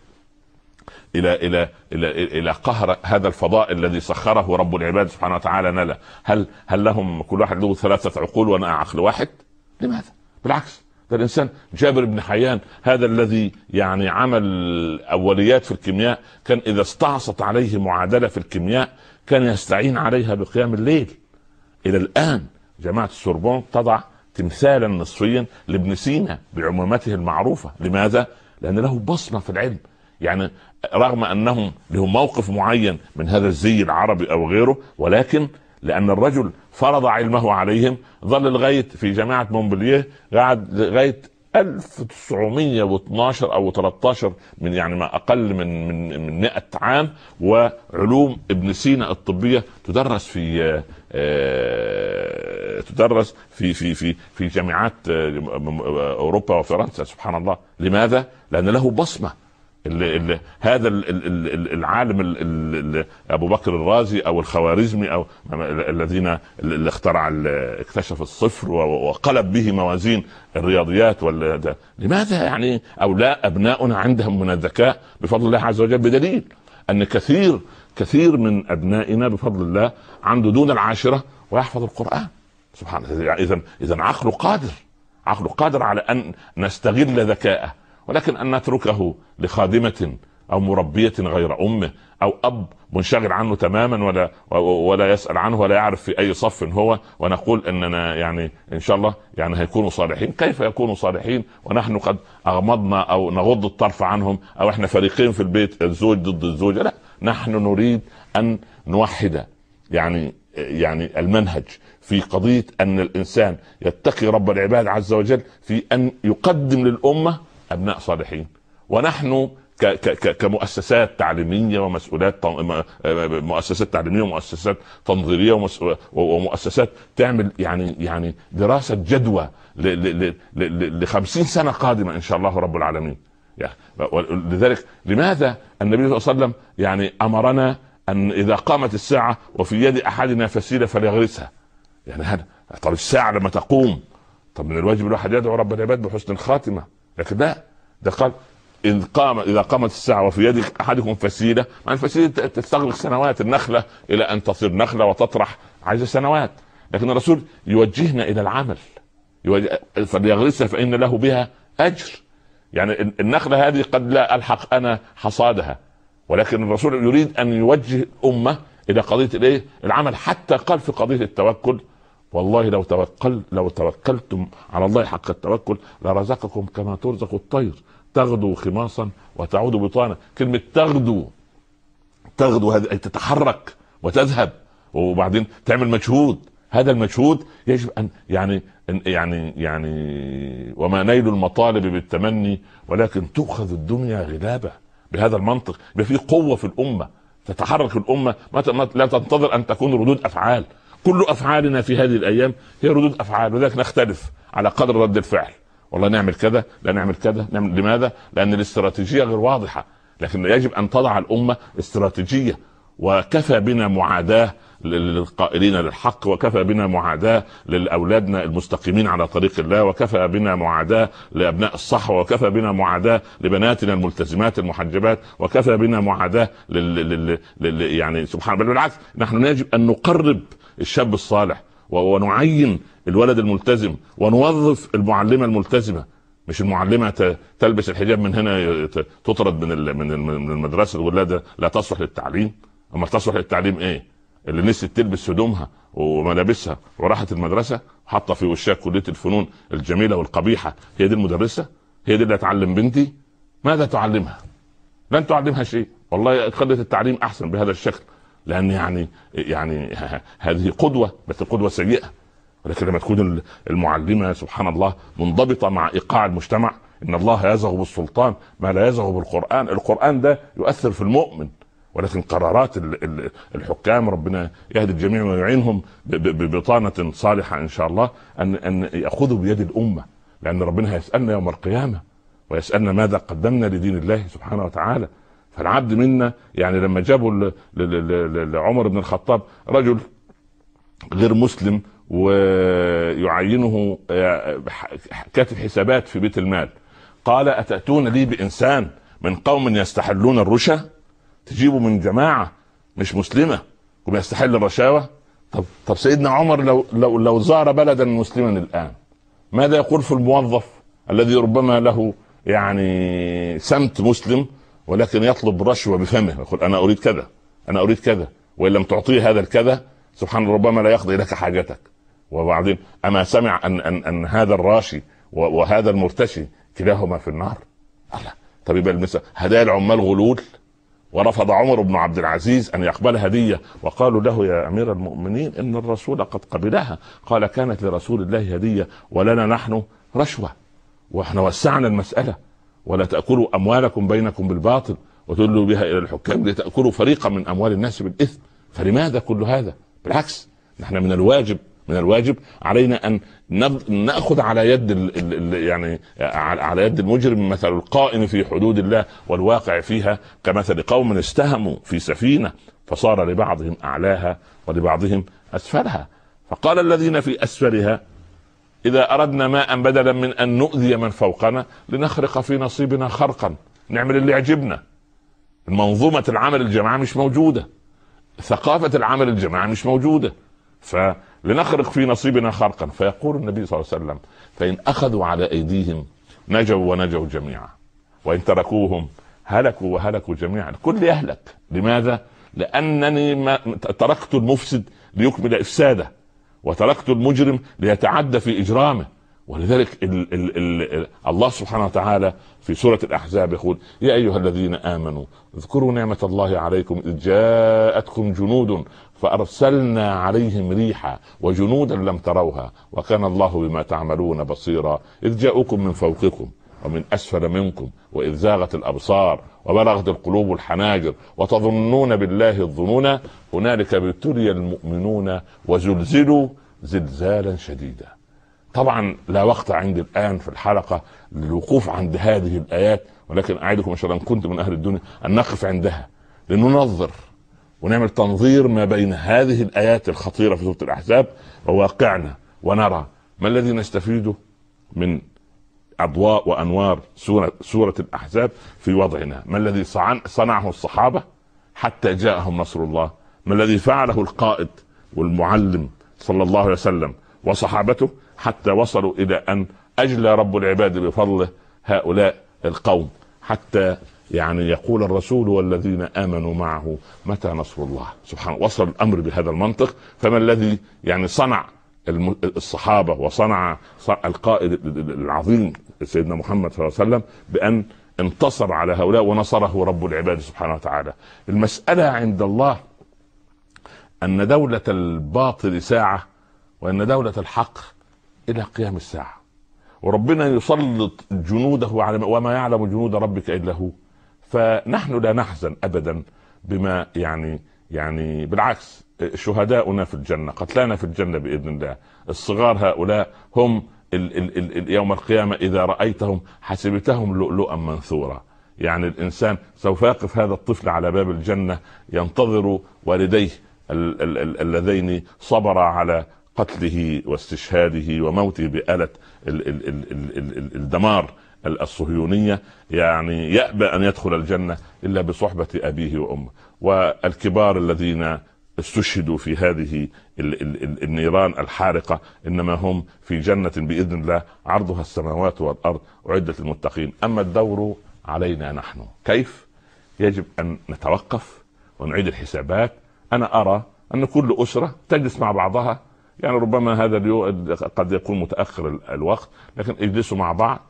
إلى قهر هذا الفضاء الذي سخره رب العباد سبحانه وتعالى لنا. هل لهم كل واحد له 3 عقول وأنا عقل واحد؟ لماذا؟ بالعكس، ده الإنسان جابر بن حيان هذا الذي يعني عمل أوليات في الكيمياء، كان إذا استعصت عليه معادلة في الكيمياء كان يستعين عليها بقيام الليل. إلى الآن جماعة السوربون تضع تمثالا نصفيا لابن سينا بعمومته المعروفة. لماذا؟ لأن له بصمة في العلم، يعني رغم أنهم لهم موقف معين من هذا الزي العربي أو غيره، ولكن لأن الرجل فرض علمه عليهم ظل لغاية في جامعة مونبلييه قعد لغاية 1912 أو 13 من يعني ما أقل من 100 عام، وعلوم ابن سينا الطبية تدرس في جامعات أوروبا وفرنسا. سبحان الله. لماذا؟ لأن له بصمة. هذا العالم ابو بكر الرازي او الخوارزمي او الذين اللي اكتشف الصفر وقلب به موازين الرياضيات لماذا يعني لا ابناؤنا عندهم من الذكاء بفضل الله عز وجل، بدليل ان كثير من ابنائنا بفضل الله عنده دون 10 ويحفظ القرآن. سبحان الله. اذا عقله قادر على ان نستغل ذكاءه، ولكن أن نتركه لخادمة أو مربية غير أمه أو أب منشغل عنه تماما ولا يسأل عنه ولا يعرف في أي صف هو، ونقول أننا يعني إن شاء الله يعني هيكونوا صالحين. كيف يكونوا صالحين ونحن قد أغمضنا أو نغض الطرف عنهم، أو إحنا فريقين في البيت الزوج ضد الزوجة؟ لا، نحن نريد أن نوحد يعني المنهج في قضية أن الإنسان يتقي رب العباد عز وجل في أن يقدم للأمة أبناء صالحين. ونحن كمؤسسات تعليميه ومسؤولات مؤسسات تعليميه ومؤسسات تنظيريه ومؤسسات تعمل يعني دراسه جدوى ل50 سنه قادمه ان شاء الله رب العالمين. لذلك لماذا النبي صلى الله عليه وسلم يعني امرنا ان اذا قامت الساعه وفي يد احدنا فسيله فليغرسها؟ يعني هذا طب الساعه لما تقوم، طب من الواجب الواحد يدعو رب العباد بحسن الخاتمه، لكن لا، ده قال إذا قامت الساعة وفي يد أحدكم فسيلة. مع الفسيلة تستغرق سنوات، النخلة إلى أن تصير نخلة وتطرح عايزة سنوات، لكن الرسول يوجهنا إلى العمل، فليغرسها فإن له بها أجر. يعني النخلة هذه قد لا ألحق أنا حصادها، ولكن الرسول يريد أن يوجه الأمة إلى قضية العمل. حتى قال في قضية التوكل: والله لو توكلتم على الله حق التوكل لرزقكم كما ترزق الطير تغدو خماصا وتعود بطانا. كلمة تغدو هذه تتحرك وتذهب وبعدين تعمل مجهود. هذا المجهود يجب أن يعني وما نيل المطالب بالتمني ولكن تؤخذ الدنيا غلابة. بهذا المنطق يبقى في قوة في الأمة، تتحرك الأمة، لا تنتظر أن تكون ردود أفعال. كل أفعالنا في هذه الأيام هي ردود أفعال، وذلك نختلف على قدر رد الفعل. والله نعمل كذا، لا نعمل كذا، نعمل. لماذا؟ لأن الاستراتيجية غير واضحة. لكن يجب أن تضع الأمة استراتيجية. وكفى بنا معاداة للقائلين للحق، وكفى بنا معاداة لأولادنا المستقيمين على طريق الله، وكفى بنا معاداة لأبناء الصحوة، وكفى بنا معاداة لبناتنا الملتزمات المحجبات، وكفى بنا معاداة يعني سبحان الله. بالعكس نحن يجب أن نقرب الشاب الصالح ونعين الولد الملتزم، ونوظف المعلمة الملتزمة. مش المعلمة تلبس الحجاب من هنا تطرد من المدرسة والولادة لا تصلح للتعليم. أما تصلح للتعليم إيه؟ اللي نسيت تلبس هدومها وملابسها وراحت المدرسة وحاطة في وشها كلية الفنون الجميلة والقبيحة، هي دي المدرسة؟ هي دي اللي هتعلم بنتي؟ ماذا تعلمها؟ لن تعلمها شيء. والله خلت التعليم أحسن بهذا الشكل، لأن يعني هذه قدوة، بس قدوة سيئة. ولكن لما تكون المعلمة سبحان الله منضبطة مع إيقاع المجتمع، إن الله يزغ بالسلطان ما لا يزغ بالقرآن. القرآن ده يؤثر في المؤمن، ولكن قرارات الحكام ربنا يهدي الجميع ويعينهم ببطانة صالحة إن شاء الله أن يأخذوا بيد الأمة، لأن ربنا هيسألنا يوم القيامة ويسألنا ماذا قدمنا لدين الله سبحانه وتعالى. فالعبد منا يعني لما جابوا لعمر بن الخطاب رجل غير مسلم ويعينه كاتب حسابات في بيت المال، قال: أتأتون لي بإنسان من قوم يستحلون الرشا؟ تجيبوا من جماعة مش مسلمة ويستحل الرشاوى؟ طب سيدنا عمر لو زار بلدا مسلما الآن، ماذا يقول في الموظف الذي ربما له يعني سمت مسلم ولكن يطلب رشوة بفمه، يقول: أنا أريد كذا، أنا أريد كذا، وإن لم تعطيه هذا الكذا سبحان الله ربما لا يقضي لك حاجتك. وبعدين أما سمع أن هذا الراشي وهذا المرتشي كلاهما في النار؟ الله. طب يبقى المثال هدايا العمال غلول، ورفض عمر بن عبد العزيز أن يقبل هدية، وقالوا له: يا أمير المؤمنين إن الرسول قد قبلها. قال: كانت لرسول الله هدية ولنا نحن رشوة، وإحنا وسعنا المسألة. ولا تأكلوا أموالكم بينكم بالباطل وتدلوا بها إلى الحكام لتأكلوا فريقا من أموال الناس بالإثم. فلماذا كل هذا؟ بالعكس نحن من الواجب علينا أن نأخذ على يد يعني على يد المجرم مثل القائم في حدود الله والواقع فيها كمثل قوم استهموا في سفينة فصار لبعضهم أعلاها ولبعضهم أسفلها. فقال الذين في أسفلها: إذا أردنا ماء بدلا من أن نؤذي من فوقنا لنخرق في نصيبنا خرقا، نعمل اللي يعجبنا. منظومة العمل الجماعي مش موجودة، ثقافة العمل الجماعي مش موجودة، فلنخرق في نصيبنا خرقا. فيقول النبي صلى الله عليه وسلم: فإن أخذوا على أيديهم نجوا ونجوا جميعا، وإن تركوهم هلكوا وهلكوا جميعا. الكل يهلك. لماذا؟ لأنني تركت المفسد ليكمل إفساده، وتركت المجرم ليتعدى في إجرامه. ولذلك الله سبحانه وتعالى في سورة الأحزاب يقول: يا أيها الذين آمنوا اذكروا نعمة الله عليكم إذ جاءتكم جنود فأرسلنا عليهم ريحا وجنودا لم تروها وكان الله بما تعملون بصيرا إذ جاءوكم من فوقكم ومن أسفل منكم وإذ زاغت الأبصار وبلغت القلوب الحناجر وتظنون بالله الظنونا هنالك ابتلي المؤمنون وزلزلوا زلزالا شديدا. طبعا لا وقت عندي الآن في الحلقة للوقوف عند هذه الآيات، ولكن أعدكم إن شاء الله إن كنت من أهل الدنيا أن نقف عندها لننظر ونعمل تنظير ما بين هذه الآيات الخطيرة في سورة الأحزاب وواقعنا، ونرى ما الذي نستفيده من أضواء وأنوار سورة الأحزاب في وضعنا، ما الذي صنعه الصحابة حتى جاءهم نصر الله، ما الذي فعله القائد والمعلم صلى الله عليه وسلم وصحابته حتى وصلوا إلى أن أجلى رب العباد بفضله هؤلاء القوم، حتى يعني يقول الرسول والذين آمنوا معه متى نصر الله. سبحان الله، وصل الأمر بهذا المنطق. فما الذي يعني صنع الصحابة وصنع القائد العظيم سيدنا محمد صلى الله عليه وسلم بأن انتصر على هؤلاء ونصره رب العباد سبحانه وتعالى. المسألة عند الله أن دولة الباطل ساعة وأن دولة الحق إلى قيام الساعة، وربنا يسلط جنوده على وما يعلم جنود ربك إلا هو. فنحن لا نحزن أبدا بما يعني بالعكس، شهداؤنا في الجنة، قتلانا في الجنة بإذن الله. الصغار هؤلاء هم يوم القيامة إذا رأيتهم حسبتهم لؤلؤا منثورا. يعني الإنسان سوف يقف هذا الطفل على باب الجنة ينتظر والديه اللذين صبرا على قتله واستشهاده وموته بآلة الدمار الصهيونية، يعني يأبى أن يدخل الجنة إلا بصحبة أبيه وأمه. والكبار الذين استشهدوا في هذه النيران الحارقة إنما هم في جنة بإذن الله عرضها السماوات والأرض أعدت للمتقين. أما الدور علينا نحن، كيف؟ يجب أن نتوقف ونعيد الحسابات. أنا أرى أن كل أسرة تجلس مع بعضها، يعني ربما هذا اليوم قد يكون متأخر الوقت، لكن اجلسوا مع بعض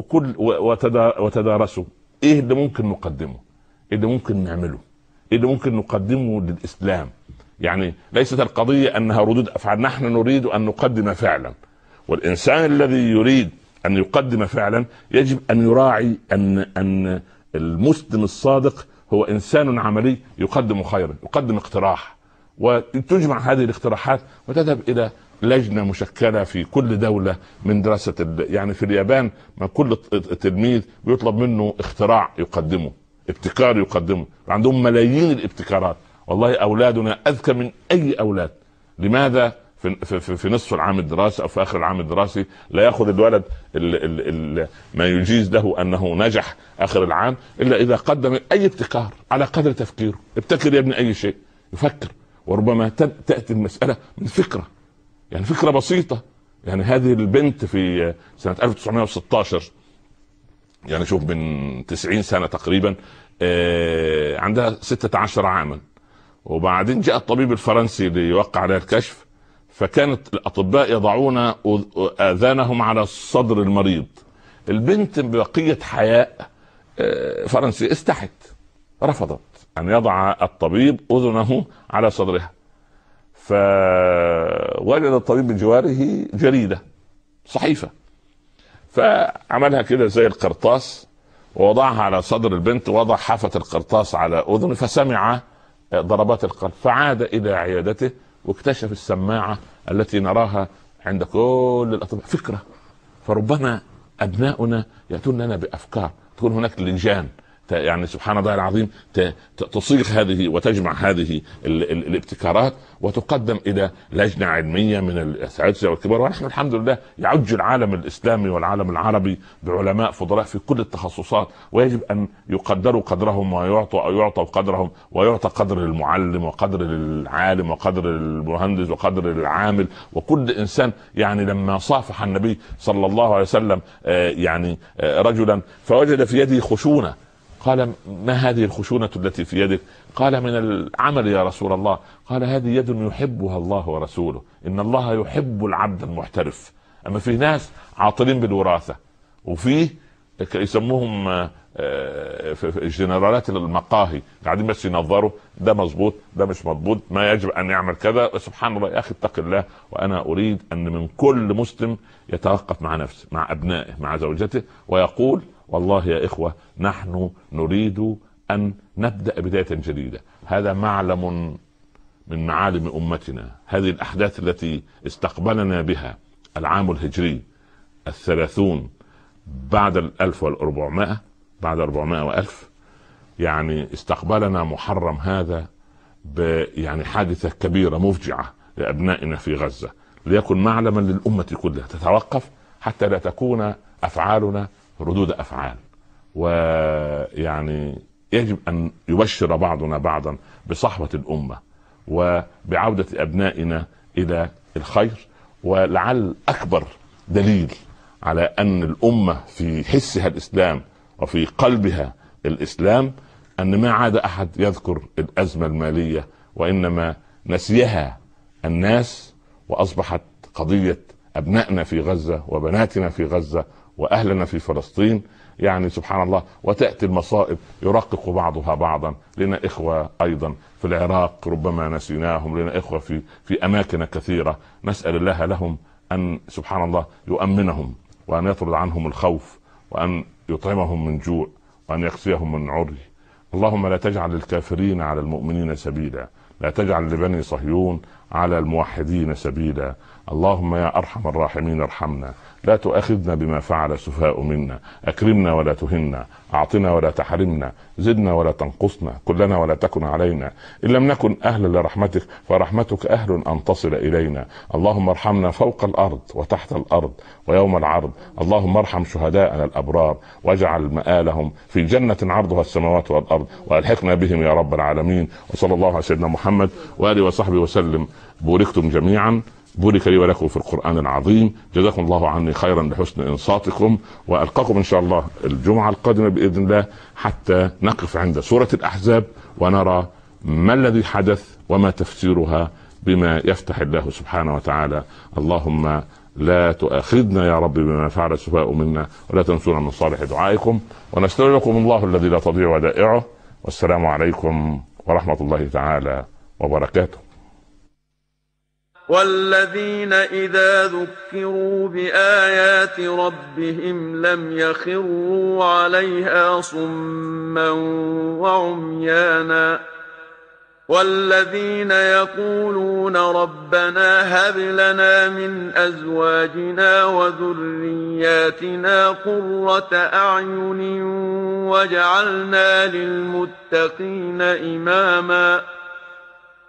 وتدارسوا ايه اللي ممكن نقدمه، ايه اللي ممكن نعمله، ايه اللي ممكن نقدمه للإسلام. يعني ليست القضية انها ردود افعال، نحن نريد ان نقدم فعلا، والانسان الذي يريد ان يقدم فعلا يجب ان يراعي ان المسلم الصادق هو انسان عملي يقدم خيرا، يقدم اقتراح، وتجمع هذه الاقتراحات وتذهب الى لجنة مشكلة في كل دولة من دراسة. يعني في اليابان ما كل تلميذ بيطلب منه اختراع يقدمه، ابتكار يقدمه، عندهم ملايين الابتكارات. والله أولادنا أذكى من أي أولاد. لماذا في نصف العام الدراسي أو في آخر العام الدراسي لا يأخذ الولد ما يجيز له أنه نجح آخر العام إلا إذا قدم أي ابتكار على قدر تفكيره؟ ابتكر يا ابني أي شيء، يفكر، وربما تأتي المسألة من فكرة، يعني فكرة بسيطة. يعني هذه البنت في سنة 1916، يعني شوف من 90 سنة تقريبا، عندها 16 عاما، وبعدين جاء الطبيب الفرنسي ليوقع عليها الكشف، فكانت الأطباء يضعون آذانهم على صدر المريض. البنت ببقية حياء فرنسي استحت، رفضت أن يضع الطبيب أذنه على صدرها، فوجد الطبيب بجواره جريدة صحيفة، فعملها كده زي القرطاس ووضعها على صدر البنت، ووضع حافة القرطاس على أذنه، فسمع ضربات القلب، فعاد إلى عيادته واكتشف السماعة التي نراها عند كل الأطباء. فكرة. فربما أبناؤنا يأتون لنا بأفكار، تكون هناك لجان يعني سبحان الله العظيم تصيغ هذه وتجمع هذه الابتكارات وتقدم الى لجنه علميه من الاساتذه والكبار. ونحن الحمد لله يعج العالم الاسلامي والعالم العربي بعلماء فضلاء في كل التخصصات، ويجب ان يقدروا قدرهم ويعطوا قدرهم، ويعطى قدر المعلم وقدر العالم وقدر المهندس وقدر العامل وكل انسان. يعني لما صافح النبي صلى الله عليه وسلم يعني رجلا فوجد في يده خشونه، قال: ما هذه الخشونة التي في يدك؟ قال: من العمل يا رسول الله. قال: هذه يد يحبها الله ورسوله، إن الله يحب العبد المحترف. أما في ناس عاطلين بالوراثة، وفيه يسموهم في الجنرالات المقاهي، قاعدين بس ينظروا ده مظبوط ده مش مظبوط، ما يجب ان يعمل كذا. سبحان الله يا اخي اتق الله. وانا اريد ان من كل مسلم يتوقف مع نفسه، مع ابنائه، مع زوجته، ويقول والله يا اخوه نحن نريد ان نبدا بدايه جديده. هذا معلم من معالم امتنا. هذه الاحداث التي استقبلنا بها العام الهجري 30 بعد 1400 بعد 400 و1000، يعني استقبلنا محرم هذا يعني حادثة كبيرة مفجعة لأبنائنا في غزة، ليكن معلما للأمة كلها تتوقف حتى لا تكون أفعالنا ردود أفعال. ويعني يجب أن يبشر بعضنا بعضا بصحوة الأمة وبعودة أبنائنا إلى الخير. ولعل أكبر دليل على أن الأمة في حسها الإسلام وفي قلبها الإسلام أن ما عاد أحد يذكر الأزمة المالية، وإنما نسيها الناس، وأصبحت قضية أبنائنا في غزة وبناتنا في غزة وأهلنا في فلسطين. يعني سبحان الله، وتأتي المصائب يرقق بعضها بعضا. لنا إخوة أيضا في العراق ربما نسيناهم، لنا إخوة في أماكن كثيرة، نسأل الله لهم أن سبحان الله يؤمنهم، وأن يطرد عنهم الخوف، وأن يطعمهم من جوع، وأن يكسيهم من عري. اللهم لا تجعل الكافرين على المؤمنين سبيلا، لا تجعل لبني صهيون على الموحدين سبيلا. اللهم يا أرحم الراحمين ارحمنا، لا تؤاخذنا بما فعل السفهاء منا، أكرمنا ولا تهنا، أعطنا ولا تحرمنا، زدنا ولا تنقصنا، كلنا ولا تكن علينا. إن لم نكن أهلا لرحمتك فرحمتك أهل أن تصل إلينا. اللهم ارحمنا فوق الأرض وتحت الأرض ويوم العرض. اللهم ارحم شهداءنا الأبرار واجعل مآلهم في جنة عرضها السماوات والأرض، وألحقنا بهم يا رب العالمين. وصلى الله على سيدنا محمد وآله وصحبه وسلم. بوركتم جميعا، بورك لي ولكم في القرآن العظيم. جزاكم الله عني خيرا لحسن إنصاتكم، وألقاكم إن شاء الله الجمعة القادمة بإذن الله حتى نقف عند سورة الأحزاب ونرى ما الذي حدث وما تفسيرها بما يفتح الله سبحانه وتعالى. اللهم لا تؤاخذنا يا رب بما فعل السفهاء منا، ولا تنسونا من صالح دعائكم، ونستودعكم الله الذي لا تضيع ودائعه. والسلام عليكم ورحمة الله تعالى وبركاته. والذين إذا ذكروا بآيات ربهم لم يخروا عليها صما وعميانا. والذين يقولون ربنا هب لنا من أزواجنا وذرياتنا قرة أعين واجعلنا للمتقين إماما.